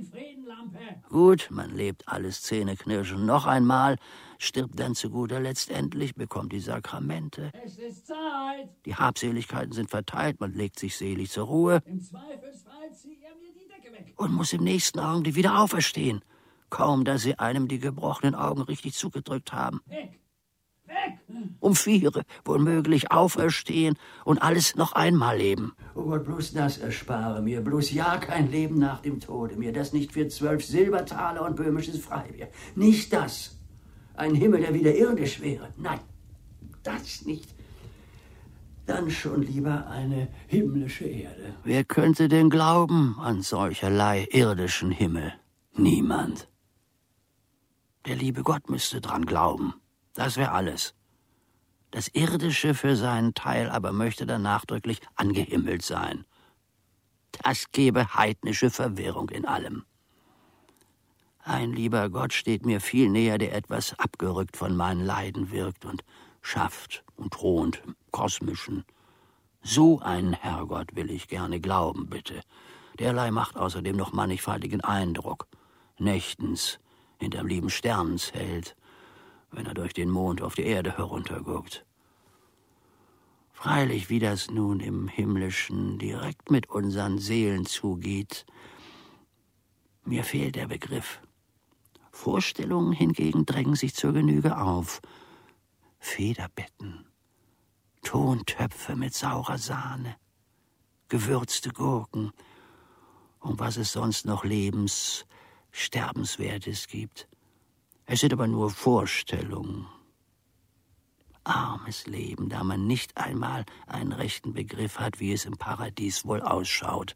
E: Lampe.
B: Gut, man lebt alles zähneknirschend noch einmal, stirbt dann zu guter Letzt endlich, bekommt die Sakramente.
E: Es ist Zeit.
B: Die Habseligkeiten sind verteilt, man legt sich selig zur Ruhe
E: Im Zweifelsfall zieht er mir die Decke weg.
B: und muss im nächsten Augenblick wieder auferstehen. Kaum, dass sie einem die gebrochenen Augen richtig zugedrückt haben.
E: Weg. Weg.
B: Um 4 womöglich auferstehen und alles noch einmal leben.
C: Oh Gott, bloß das erspare mir, bloß ja kein Leben nach dem Tode mir, das nicht für 12 Silbertaler und böhmisches Freibier. Nicht das. Ein Himmel, der wieder irdisch wäre. Nein, das nicht. Dann schon lieber eine himmlische Erde.
B: Wer könnte denn glauben an solcherlei irdischen Himmel? Niemand. Der liebe Gott müsste dran glauben. Das wäre alles. Das Irdische für seinen Teil aber möchte dann nachdrücklich angehimmelt sein. Das gebe heidnische Verwirrung in allem. Ein lieber Gott steht mir viel näher, der etwas abgerückt von meinen Leiden wirkt und schafft und thront im Kosmischen. So einen Herrgott will ich gerne glauben, bitte. Derlei macht außerdem noch mannigfaltigen Eindruck. Nächtens hinterm lieben Sternenzelt, wenn er durch den Mond auf die Erde herunterguckt. Freilich, wie das nun im Himmlischen direkt mit unseren Seelen zugeht, mir fehlt der Begriff. Vorstellungen hingegen drängen sich zur Genüge auf. Federbetten, Tontöpfe mit saurer Sahne, gewürzte Gurken und was es sonst noch Sterbenswertes gibt. Es sind aber nur Vorstellungen. Armes Leben, da man nicht einmal einen rechten Begriff hat, wie es im Paradies wohl ausschaut.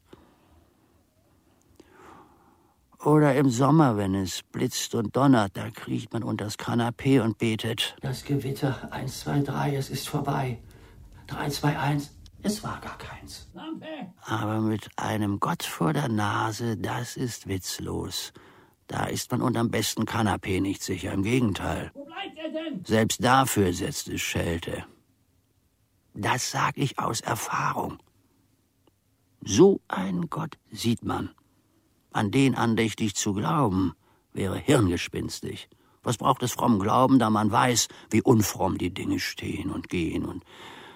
B: Oder im Sommer, wenn es blitzt und donnert, da kriecht man unters Kanapee und betet.
C: Das Gewitter, 1, 2, 3, es ist vorbei. 3, 2, 1, es war gar keins.
E: Lampe.
B: Aber mit einem Gott vor der Nase, das ist witzlos. Da ist man unterm besten Kanapee nicht sicher, im Gegenteil.
E: Wo bleibt er denn?
B: Selbst dafür setzt es Schelte. Das sag ich aus Erfahrung. So einen Gott sieht man. An den andächtig zu glauben, wäre hirngespinstig. Was braucht es frommen Glauben, da man weiß, wie unfromm die Dinge stehen und gehen und...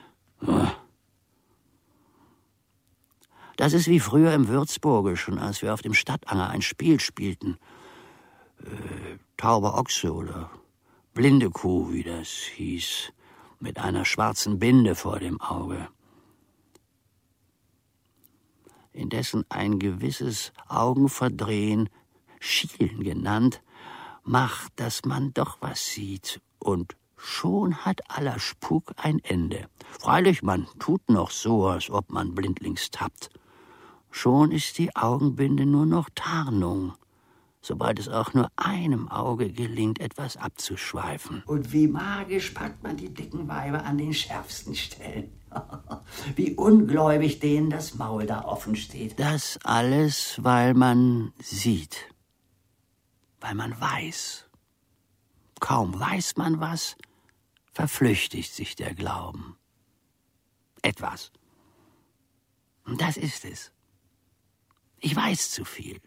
B: Das ist wie früher im Würzburgischen, als wir auf dem Stadtanger ein Spiel spielten. Tauber Ochse oder blinde Kuh, wie das hieß, mit einer schwarzen Binde vor dem Auge. Indessen ein gewisses Augenverdrehen, Schielen genannt, macht, dass man doch was sieht, und schon hat aller Spuk ein Ende. Freilich, man tut noch so, als ob man blindlings tappt. Schon ist die Augenbinde nur noch Tarnung, sobald es auch nur einem Auge gelingt, etwas abzuschweifen.
C: Und wie magisch packt man die dicken Weiber an den schärfsten Stellen. Wie ungläubig denen das Maul da offen steht.
B: Das alles, weil man sieht, weil man weiß. Kaum weiß man was, verflüchtigt sich der Glauben. Etwas. Und das ist es. Ich weiß zu viel.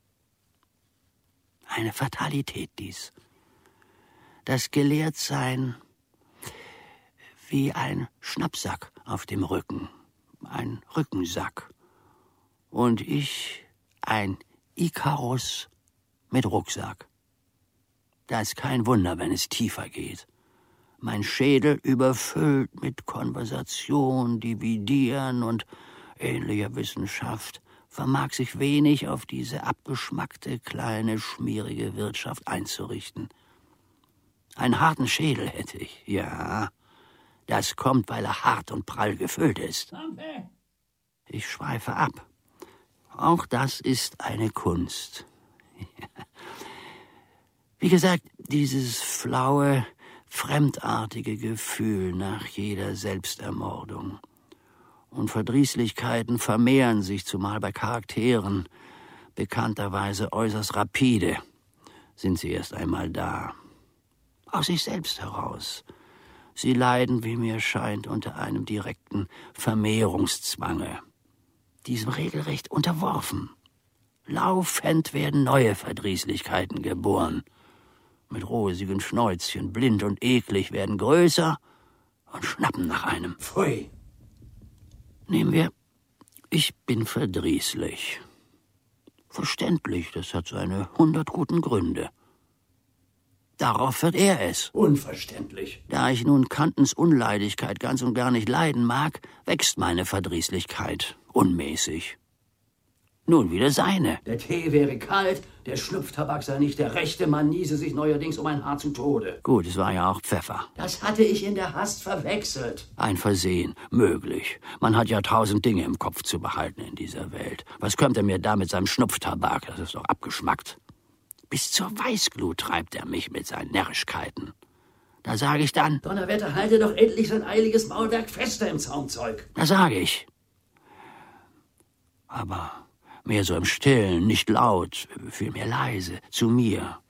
B: Eine Fatalität dies. Das Gelehrtsein wie ein Schnappsack auf dem Rücken, ein Rückensack. Und ich ein Ikarus mit Rucksack. Da ist kein Wunder, wenn es tiefer geht. Mein Schädel überfüllt mit Konversation, Dividieren und ähnlicher Wissenschaft vermag sich wenig auf diese abgeschmackte, kleine, schmierige Wirtschaft einzurichten. Einen harten Schädel hätte ich, ja. Das kommt, weil er hart und prall gefüllt ist.
E: Lampe.
B: Ich schweife ab. Auch das ist eine Kunst. Wie gesagt, dieses flaue, fremdartige Gefühl nach jeder Selbstermordung. Und Verdrießlichkeiten vermehren sich, zumal bei Charakteren, bekannterweise äußerst rapide, sind sie erst einmal da. Aus sich selbst heraus. Sie leiden, wie mir scheint, unter einem direkten Vermehrungszwange. Diesem regelrecht unterworfen. Laufend werden neue Verdrießlichkeiten geboren. Mit rosigen Schnäuzchen, blind und eklig, werden größer und schnappen nach einem.
C: Pfui.
B: Nehmen wir, ich bin verdrießlich. Verständlich, das hat seine 100 guten Gründe. Darauf wird er es.
C: Unverständlich.
B: Da ich nun Kantens Unleidigkeit ganz und gar nicht leiden mag, wächst meine Verdrießlichkeit unmäßig. Nun wieder seine.
C: Der Tee wäre kalt, der Schnupftabak sei nicht der rechte, man niese sich neuerdings um ein Haar zu Tode.
B: Gut, es war ja auch Pfeffer.
C: Das hatte ich in der Hast verwechselt.
B: Ein Versehen, möglich. Man hat ja 1000 Dinge im Kopf zu behalten in dieser Welt. Was kommt er mir da mit seinem Schnupftabak? Das ist doch abgeschmackt. Bis zur Weißglut treibt er mich mit seinen Närrischkeiten. Da sage ich dann...
C: Donnerwetter, halte doch endlich sein eiliges Maulwerk fester im Zaumzeug.
B: Da sage ich. Aber mehr so im Stillen, nicht laut, vielmehr leise, zu mir.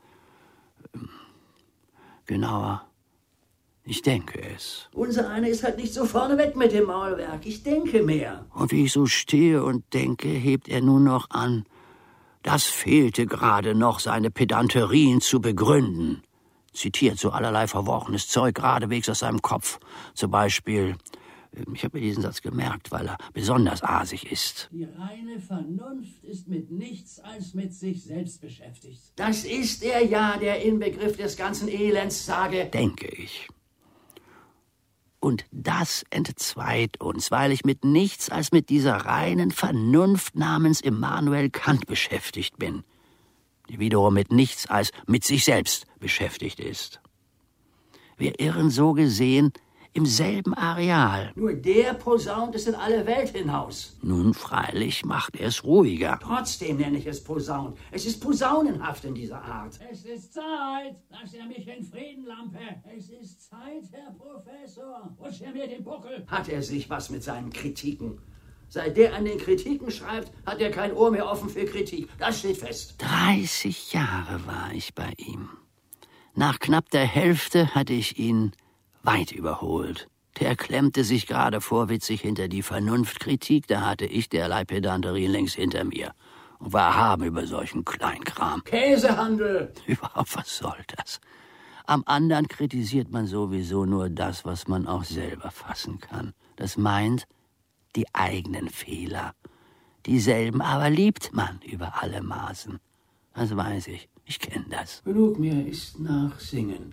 B: Genauer, ich denke es.
C: Unser einer ist halt nicht so vorneweg mit dem Maulwerk. Ich denke mehr.
B: Und wie ich so stehe und denke, hebt er nun noch an. Das fehlte gerade noch, seine Pedanterien zu begründen. Zitiert so allerlei verworrenes Zeug geradewegs aus seinem Kopf. Zum Beispiel, ich habe mir diesen Satz gemerkt, weil er besonders asig ist.
E: Die reine Vernunft ist mit nichts als mit sich selbst beschäftigt.
C: Das ist er ja, der Inbegriff des ganzen Elends, sage...
B: Denke ich. Und das entzweit uns, weil ich mit nichts als mit dieser reinen Vernunft namens Immanuel Kant beschäftigt bin, die wiederum mit nichts als mit sich selbst beschäftigt ist. Wir irren so gesehen im selben Areal.
C: Nur der posaunt es in alle Welt hinaus.
B: Nun freilich macht er es ruhiger.
C: Trotzdem nenne ich es posaunt. Es ist posaunenhaft in dieser Art.
E: Es ist Zeit. Lass er mich in Frieden, Lampe. Es ist Zeit, Herr Professor. Rutsch er mir den Buckel.
C: Hat er sich was mit seinen Kritiken? Seit der an den Kritiken schreibt, hat er kein Ohr mehr offen für Kritik. Das steht fest.
B: 30 Jahre war ich bei ihm. Nach knapp der Hälfte hatte ich ihn weit überholt. Der klemmte sich gerade vorwitzig hinter die Vernunftkritik, da hatte ich derlei Pedanterien längst hinter mir und war erhaben über solchen Kleinkram.
C: Käsehandel!
B: Überhaupt, was soll das? Am anderen kritisiert man sowieso nur das, was man auch selber fassen kann. Das meint die eigenen Fehler. Dieselben aber liebt man über alle Maßen. Das weiß ich, ich kenne das.
C: Genug mir ist nach Singen.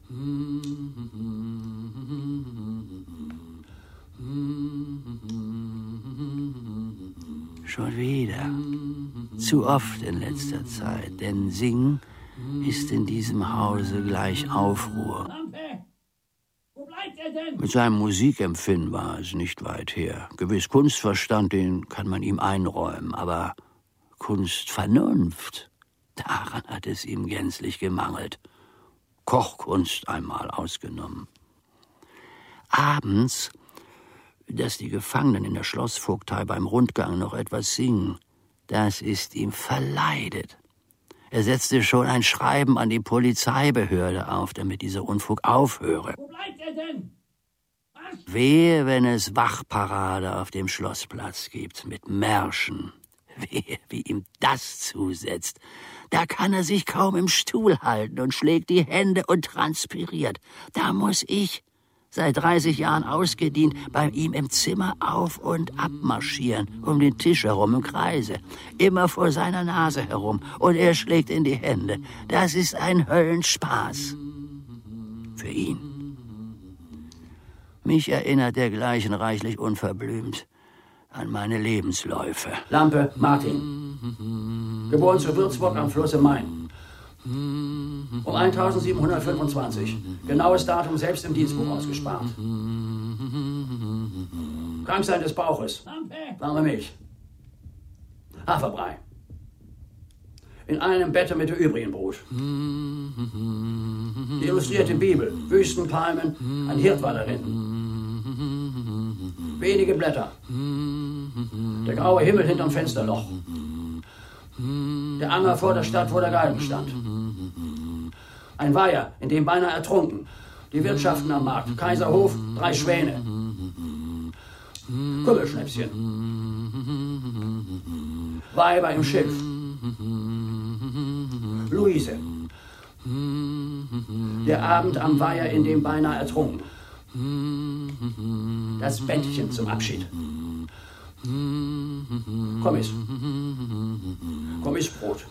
B: Schon wieder. Zu oft in letzter Zeit, denn Singen ist in diesem Hause gleich Aufruhr.
E: Lampe! Wo bleibt er denn?
B: Mit seinem Musikempfinden war es nicht weit her. Gewiss Kunstverstand, den kann man ihm einräumen, aber Kunstvernunft, daran hat es ihm gänzlich gemangelt. Kochkunst einmal ausgenommen. Abends, dass die Gefangenen in der Schlossvogtei beim Rundgang noch etwas singen, das ist ihm verleidet. Er setzte schon ein Schreiben an die Polizeibehörde auf, damit dieser Unfug aufhöre.
E: Wo bleibt er denn? Was?
B: Wehe, wenn es Wachparade auf dem Schlossplatz gibt, mit Märschen. Wehe, wie ihm das zusetzt. Da kann er sich kaum im Stuhl halten und schlägt die Hände und transpiriert. Da muss ich, seit 30 Jahren ausgedient, bei ihm im Zimmer auf und ab marschieren, um den Tisch herum im Kreise, immer vor seiner Nase herum, und er schlägt in die Hände. Das ist ein Höllenspaß. Für ihn. Mich erinnert dergleichen reichlich unverblümt an meine Lebensläufe.
C: Lampe, Martin. Geboren zu Würzburg am Flusse Main. Um 1725. Genaues Datum selbst im Dienstbuch ausgespart. Kranksein des Bauches. Warme Milch. Haferbrei. In einem Bette mit der übrigen Brut. Die illustrierte Bibel. Wüstenpalmen. Ein Hirt war darin. Wenige Blätter. Der graue Himmel hinterm Fensterloch. Der Anger vor der Stadt, wo der Galgen stand. Ein Weiher, in dem beinahe ertrunken. Die Wirtschaften am Markt. Kaiserhof, 3 Schwäne. Kümmelschnäpschen. Weiber im Schiff. Luise. Der Abend am Weiher, in dem beinahe ertrunken. Das Bettchen zum Abschied. Kommißbrot.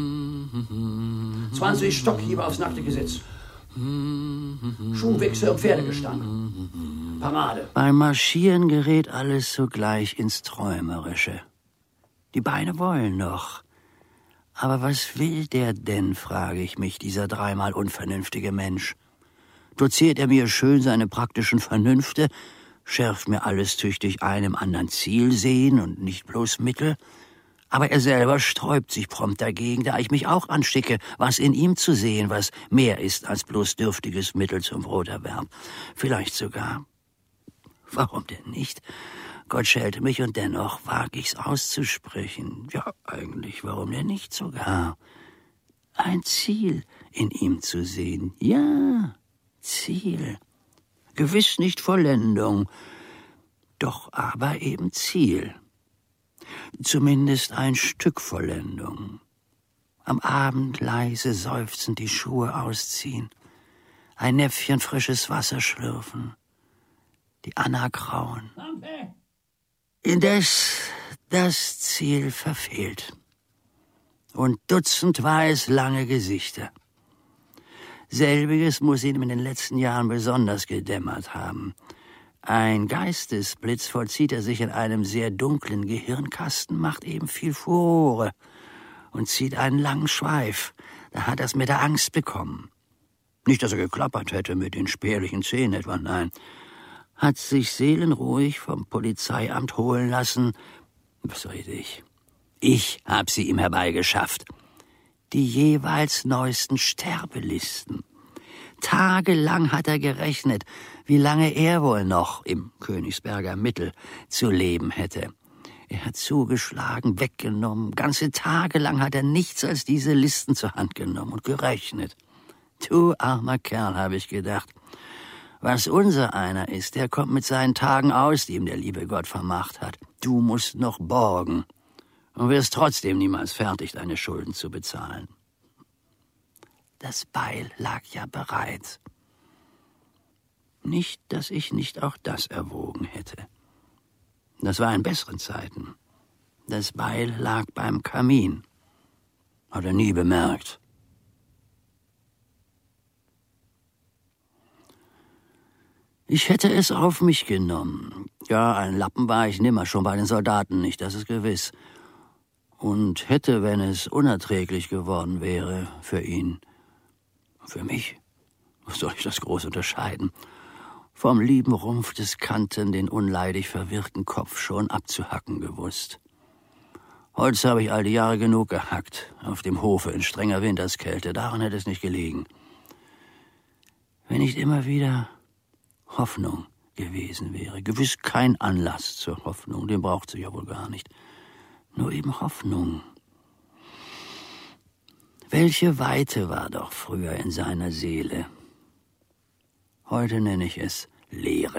C: 20 Stockhiebe aufs nackte Gesetz. Schuhwichse und Pferdegestank. Parade.
B: Beim Marschieren gerät alles sogleich ins Träumerische. Die Beine wollen noch. Aber was will der denn, frage ich mich, dieser dreimal unvernünftige Mensch. Doziert er mir schön seine praktischen Vernünfte, schärft mir alles tüchtig einem anderen Ziel sehen und nicht bloß Mittel. Aber er selber sträubt sich prompt dagegen, da ich mich auch anschicke, was in ihm zu sehen, was mehr ist als bloß dürftiges Mittel zum Broterwerb. Vielleicht sogar. Warum denn nicht? Gott schelte mich und dennoch wag ich's auszusprechen. Ja, eigentlich, warum denn nicht sogar? Ein Ziel in ihm zu sehen. Ja, Ziel. Gewiss nicht Vollendung, doch aber eben Ziel. Zumindest ein Stück Vollendung. Am Abend leise seufzend die Schuhe ausziehen, ein Näpfchen frisches Wasser schlürfen, die Anna grauen. Indes das Ziel verfehlt. Und dutzendweise lange Gesichter. Selbiges muss ihm in den letzten Jahren besonders gedämmert haben. Ein Geistesblitz vollzieht er sich in einem sehr dunklen Gehirnkasten, macht eben viel Furore und zieht einen langen Schweif. Da hat er's mit der Angst bekommen. Nicht, dass er geklappert hätte mit den spärlichen Zähnen etwa, nein. Hat sich seelenruhig vom Polizeiamt holen lassen. Was rede ich? Ich hab sie ihm herbeigeschafft. Die jeweils neuesten Sterbelisten. Tagelang hat er gerechnet, wie lange er wohl noch im Königsberger Mittel zu leben hätte. Er hat zugeschlagen, weggenommen. Ganze Tage lang hat er nichts als diese Listen zur Hand genommen und gerechnet. Du armer Kerl, habe ich gedacht. Was unser einer ist, der kommt mit seinen Tagen aus, die ihm der liebe Gott vermacht hat. Du musst noch borgen und wirst trotzdem niemals fertig, deine Schulden zu bezahlen. Das Beil lag ja bereit. Nicht, dass ich nicht auch das erwogen hätte. Das war in besseren Zeiten. Das Beil lag beim Kamin. Hat er nie bemerkt. Ich hätte es auf mich genommen. Ja, ein Lappen war ich nimmer, schon bei den Soldaten nicht, das ist gewiss. Und hätte, wenn es unerträglich geworden wäre, für ihn. Für mich? Was soll ich das groß unterscheiden? Vom lieben Rumpf des Kanten den unleidig verwirrten Kopf schon abzuhacken gewusst. Holz habe ich all die Jahre genug gehackt, auf dem Hofe in strenger Winterskälte, daran hätte es nicht gelegen. Wenn nicht immer wieder Hoffnung gewesen wäre. Gewiss kein Anlass zur Hoffnung, den braucht sie ja wohl gar nicht. Nur eben Hoffnung. Welche Weite war doch früher in seiner Seele. Heute nenne ich es Leere.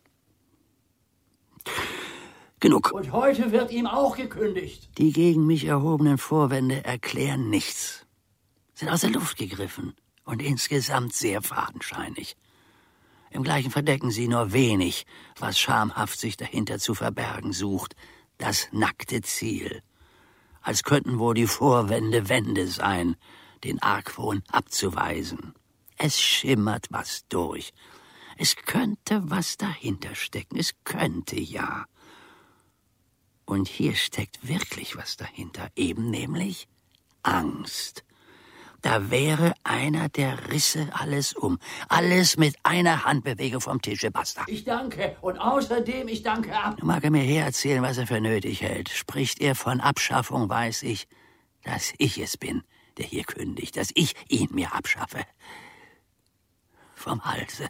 B: Genug.
C: Und heute wird ihm auch gekündigt.
B: Die gegen mich erhobenen Vorwände erklären nichts. Sind aus der Luft gegriffen und insgesamt sehr fadenscheinig. Im Gleichen verdecken sie nur wenig, was schamhaft sich dahinter zu verbergen sucht. Das nackte Ziel. Als könnten wohl die Vorwände Wände sein, den Argwohn abzuweisen. Es schimmert was durch. Es könnte was dahinter stecken. Es könnte ja. Und hier steckt wirklich was dahinter. Eben nämlich Angst. Da wäre einer, der risse alles um. Alles mit einer Handbewegung vom Tische, basta.
C: Ich danke. Und außerdem, ich danke ab.
B: Nun mag er mir hererzählen, was er für nötig hält. Spricht er von Abschaffung, weiß ich, dass ich es bin, der hier kündigt, dass ich ihn mir abschaffe. Vom Halse.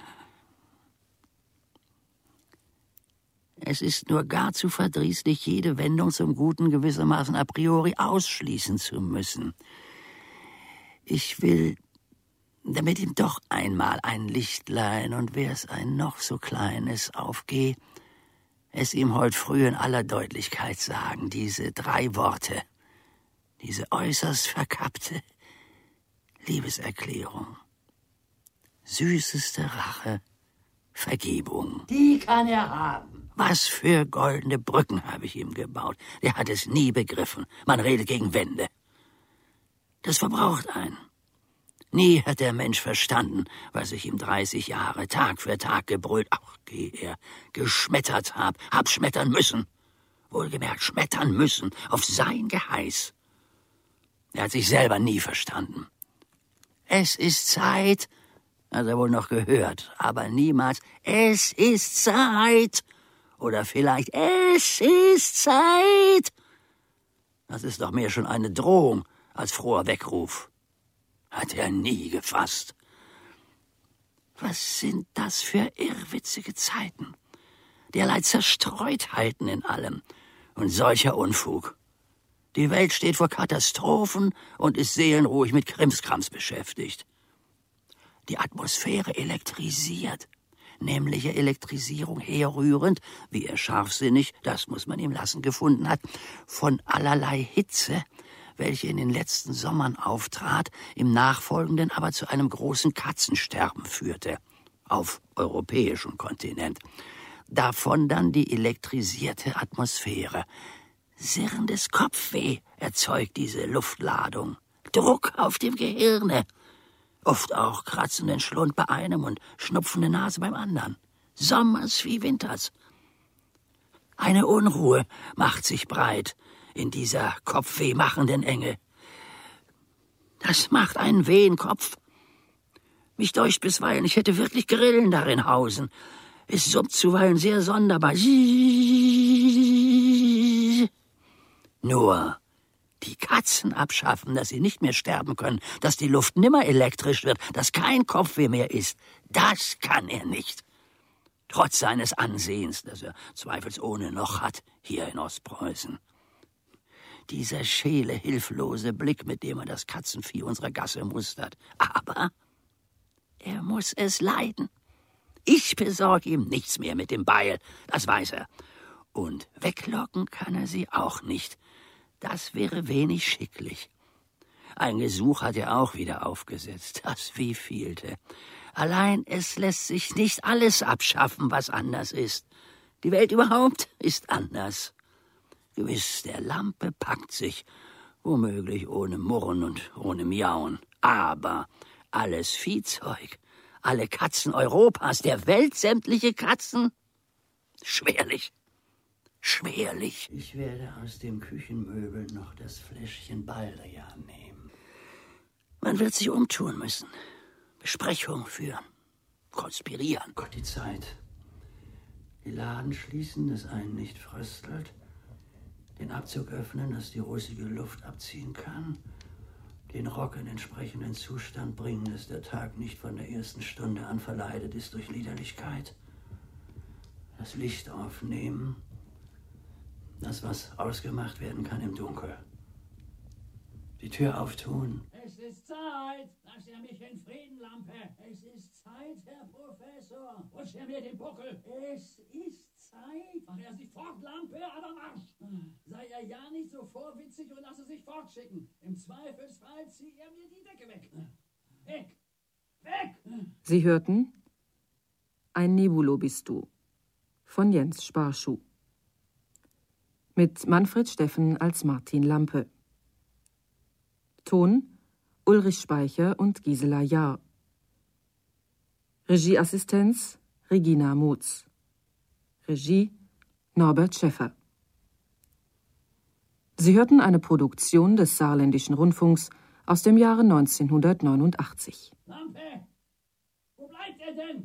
B: Es ist nur gar zu verdrießlich, jede Wendung zum Guten gewissermaßen a priori ausschließen zu müssen. Ich will, damit ihm doch einmal ein Lichtlein, und wär's ein noch so kleines, aufgeh, es ihm heut früh in aller Deutlichkeit sagen, diese 3 Worte, diese äußerst verkappte Liebeserklärung. Süßeste Rache, Vergebung.
C: Die kann er haben.
B: Was für goldene Brücken habe ich ihm gebaut. Der hat es nie begriffen. Man redet gegen Wände. Das verbraucht einen. Nie hat der Mensch verstanden, was ich ihm 30 Jahre Tag für Tag gebrüllt, geschmettert hab schmettern müssen. Wohlgemerkt, schmettern müssen, auf sein Geheiß. Er hat sich selber nie verstanden. Es ist Zeit, hat er wohl noch gehört, aber niemals, es ist Zeit. Oder vielleicht, es ist Zeit. Das ist doch mehr schon eine Drohung als froher Weckruf. Hat er nie gefasst. Was sind das für irrwitzige Zeiten? Derlei Zerstreutheiten in allem und solcher Unfug. Die Welt steht vor Katastrophen und ist seelenruhig mit Krimskrams beschäftigt. Die Atmosphäre elektrisiert, nämliche Elektrisierung herrührend, wie er scharfsinnig, das muss man ihm lassen, gefunden hat, von allerlei Hitze, welche in den letzten Sommern auftrat, im Nachfolgenden aber zu einem großen Katzensterben führte, auf europäischem Kontinent. Davon dann die elektrisierte Atmosphäre. Sirrendes Kopfweh erzeugt diese Luftladung. Druck auf dem Gehirne. Oft auch kratzenden Schlund bei einem und schnupfende Nase beim anderen. Sommers wie Winters. Eine Unruhe macht sich breit in dieser kopfwehmachenden Enge. Das macht einen weh im Kopf. Mich deucht bisweilen, ich hätte wirklich Grillen darin hausen. Es summt zuweilen sehr sonderbar. Nur die Katzen abschaffen, dass sie nicht mehr sterben können, dass die Luft nimmer elektrisch wird, dass kein Kopfweh mehr ist, das kann er nicht. Trotz seines Ansehens, das er zweifelsohne noch hat, hier in Ostpreußen. Dieser scheele, hilflose Blick, mit dem er das Katzenvieh unserer Gasse mustert. Aber er muss es leiden. Ich besorge ihm nichts mehr mit dem Beil, das weiß er. Und weglocken kann er sie auch nicht. Das wäre wenig schicklich. Ein Gesuch hat er auch wieder aufgesetzt, das wievielte. Allein es lässt sich nicht alles abschaffen, was anders ist. Die Welt überhaupt ist anders. Gewiss, der Lampe packt sich, womöglich ohne Murren und ohne Miauen. Aber alles Viehzeug, alle Katzen Europas, der Welt sämtliche Katzen, schwerlich. Schwerlich.
C: Ich werde aus dem Küchenmöbel noch das Fläschchen Baldrian nehmen.
B: Man wird sich umtun müssen. Besprechungen führen. Konspirieren.
C: Gott, die Zeit. Die Laden schließen, dass einen nicht fröstelt. Den Abzug öffnen, dass die rußige Luft abziehen kann. Den Rock in entsprechenden Zustand bringen, dass der Tag nicht von der ersten Stunde an verleidet ist durch Liederlichkeit. Das Licht aufnehmen. Das, was ausgemacht werden kann im Dunkel. Die Tür auftun.
E: Es ist Zeit. Lass er mich in Frieden, Lampe. Es ist Zeit, Herr Professor. Rutsch er mir den Buckel. Es ist Zeit. Mach er sich fort, Lampe, aber Marsch. Sei er ja nicht so vorwitzig und lasse sich fortschicken. Im Zweifelsfall zieh er mir die Decke weg. Weg. Weg.
D: Sie hörten Ein Nebulo bist du von Jens Sparschuh. Mit Manfred Steffen als Martin Lampe. Ton Ulrich Speicher und Gisela Jahr. Regieassistenz Regina Motz. Regie Norbert Schäffer. Sie hörten eine Produktion des Saarländischen Rundfunks aus dem Jahre 1989.
E: Lampe, wo bleibt er denn?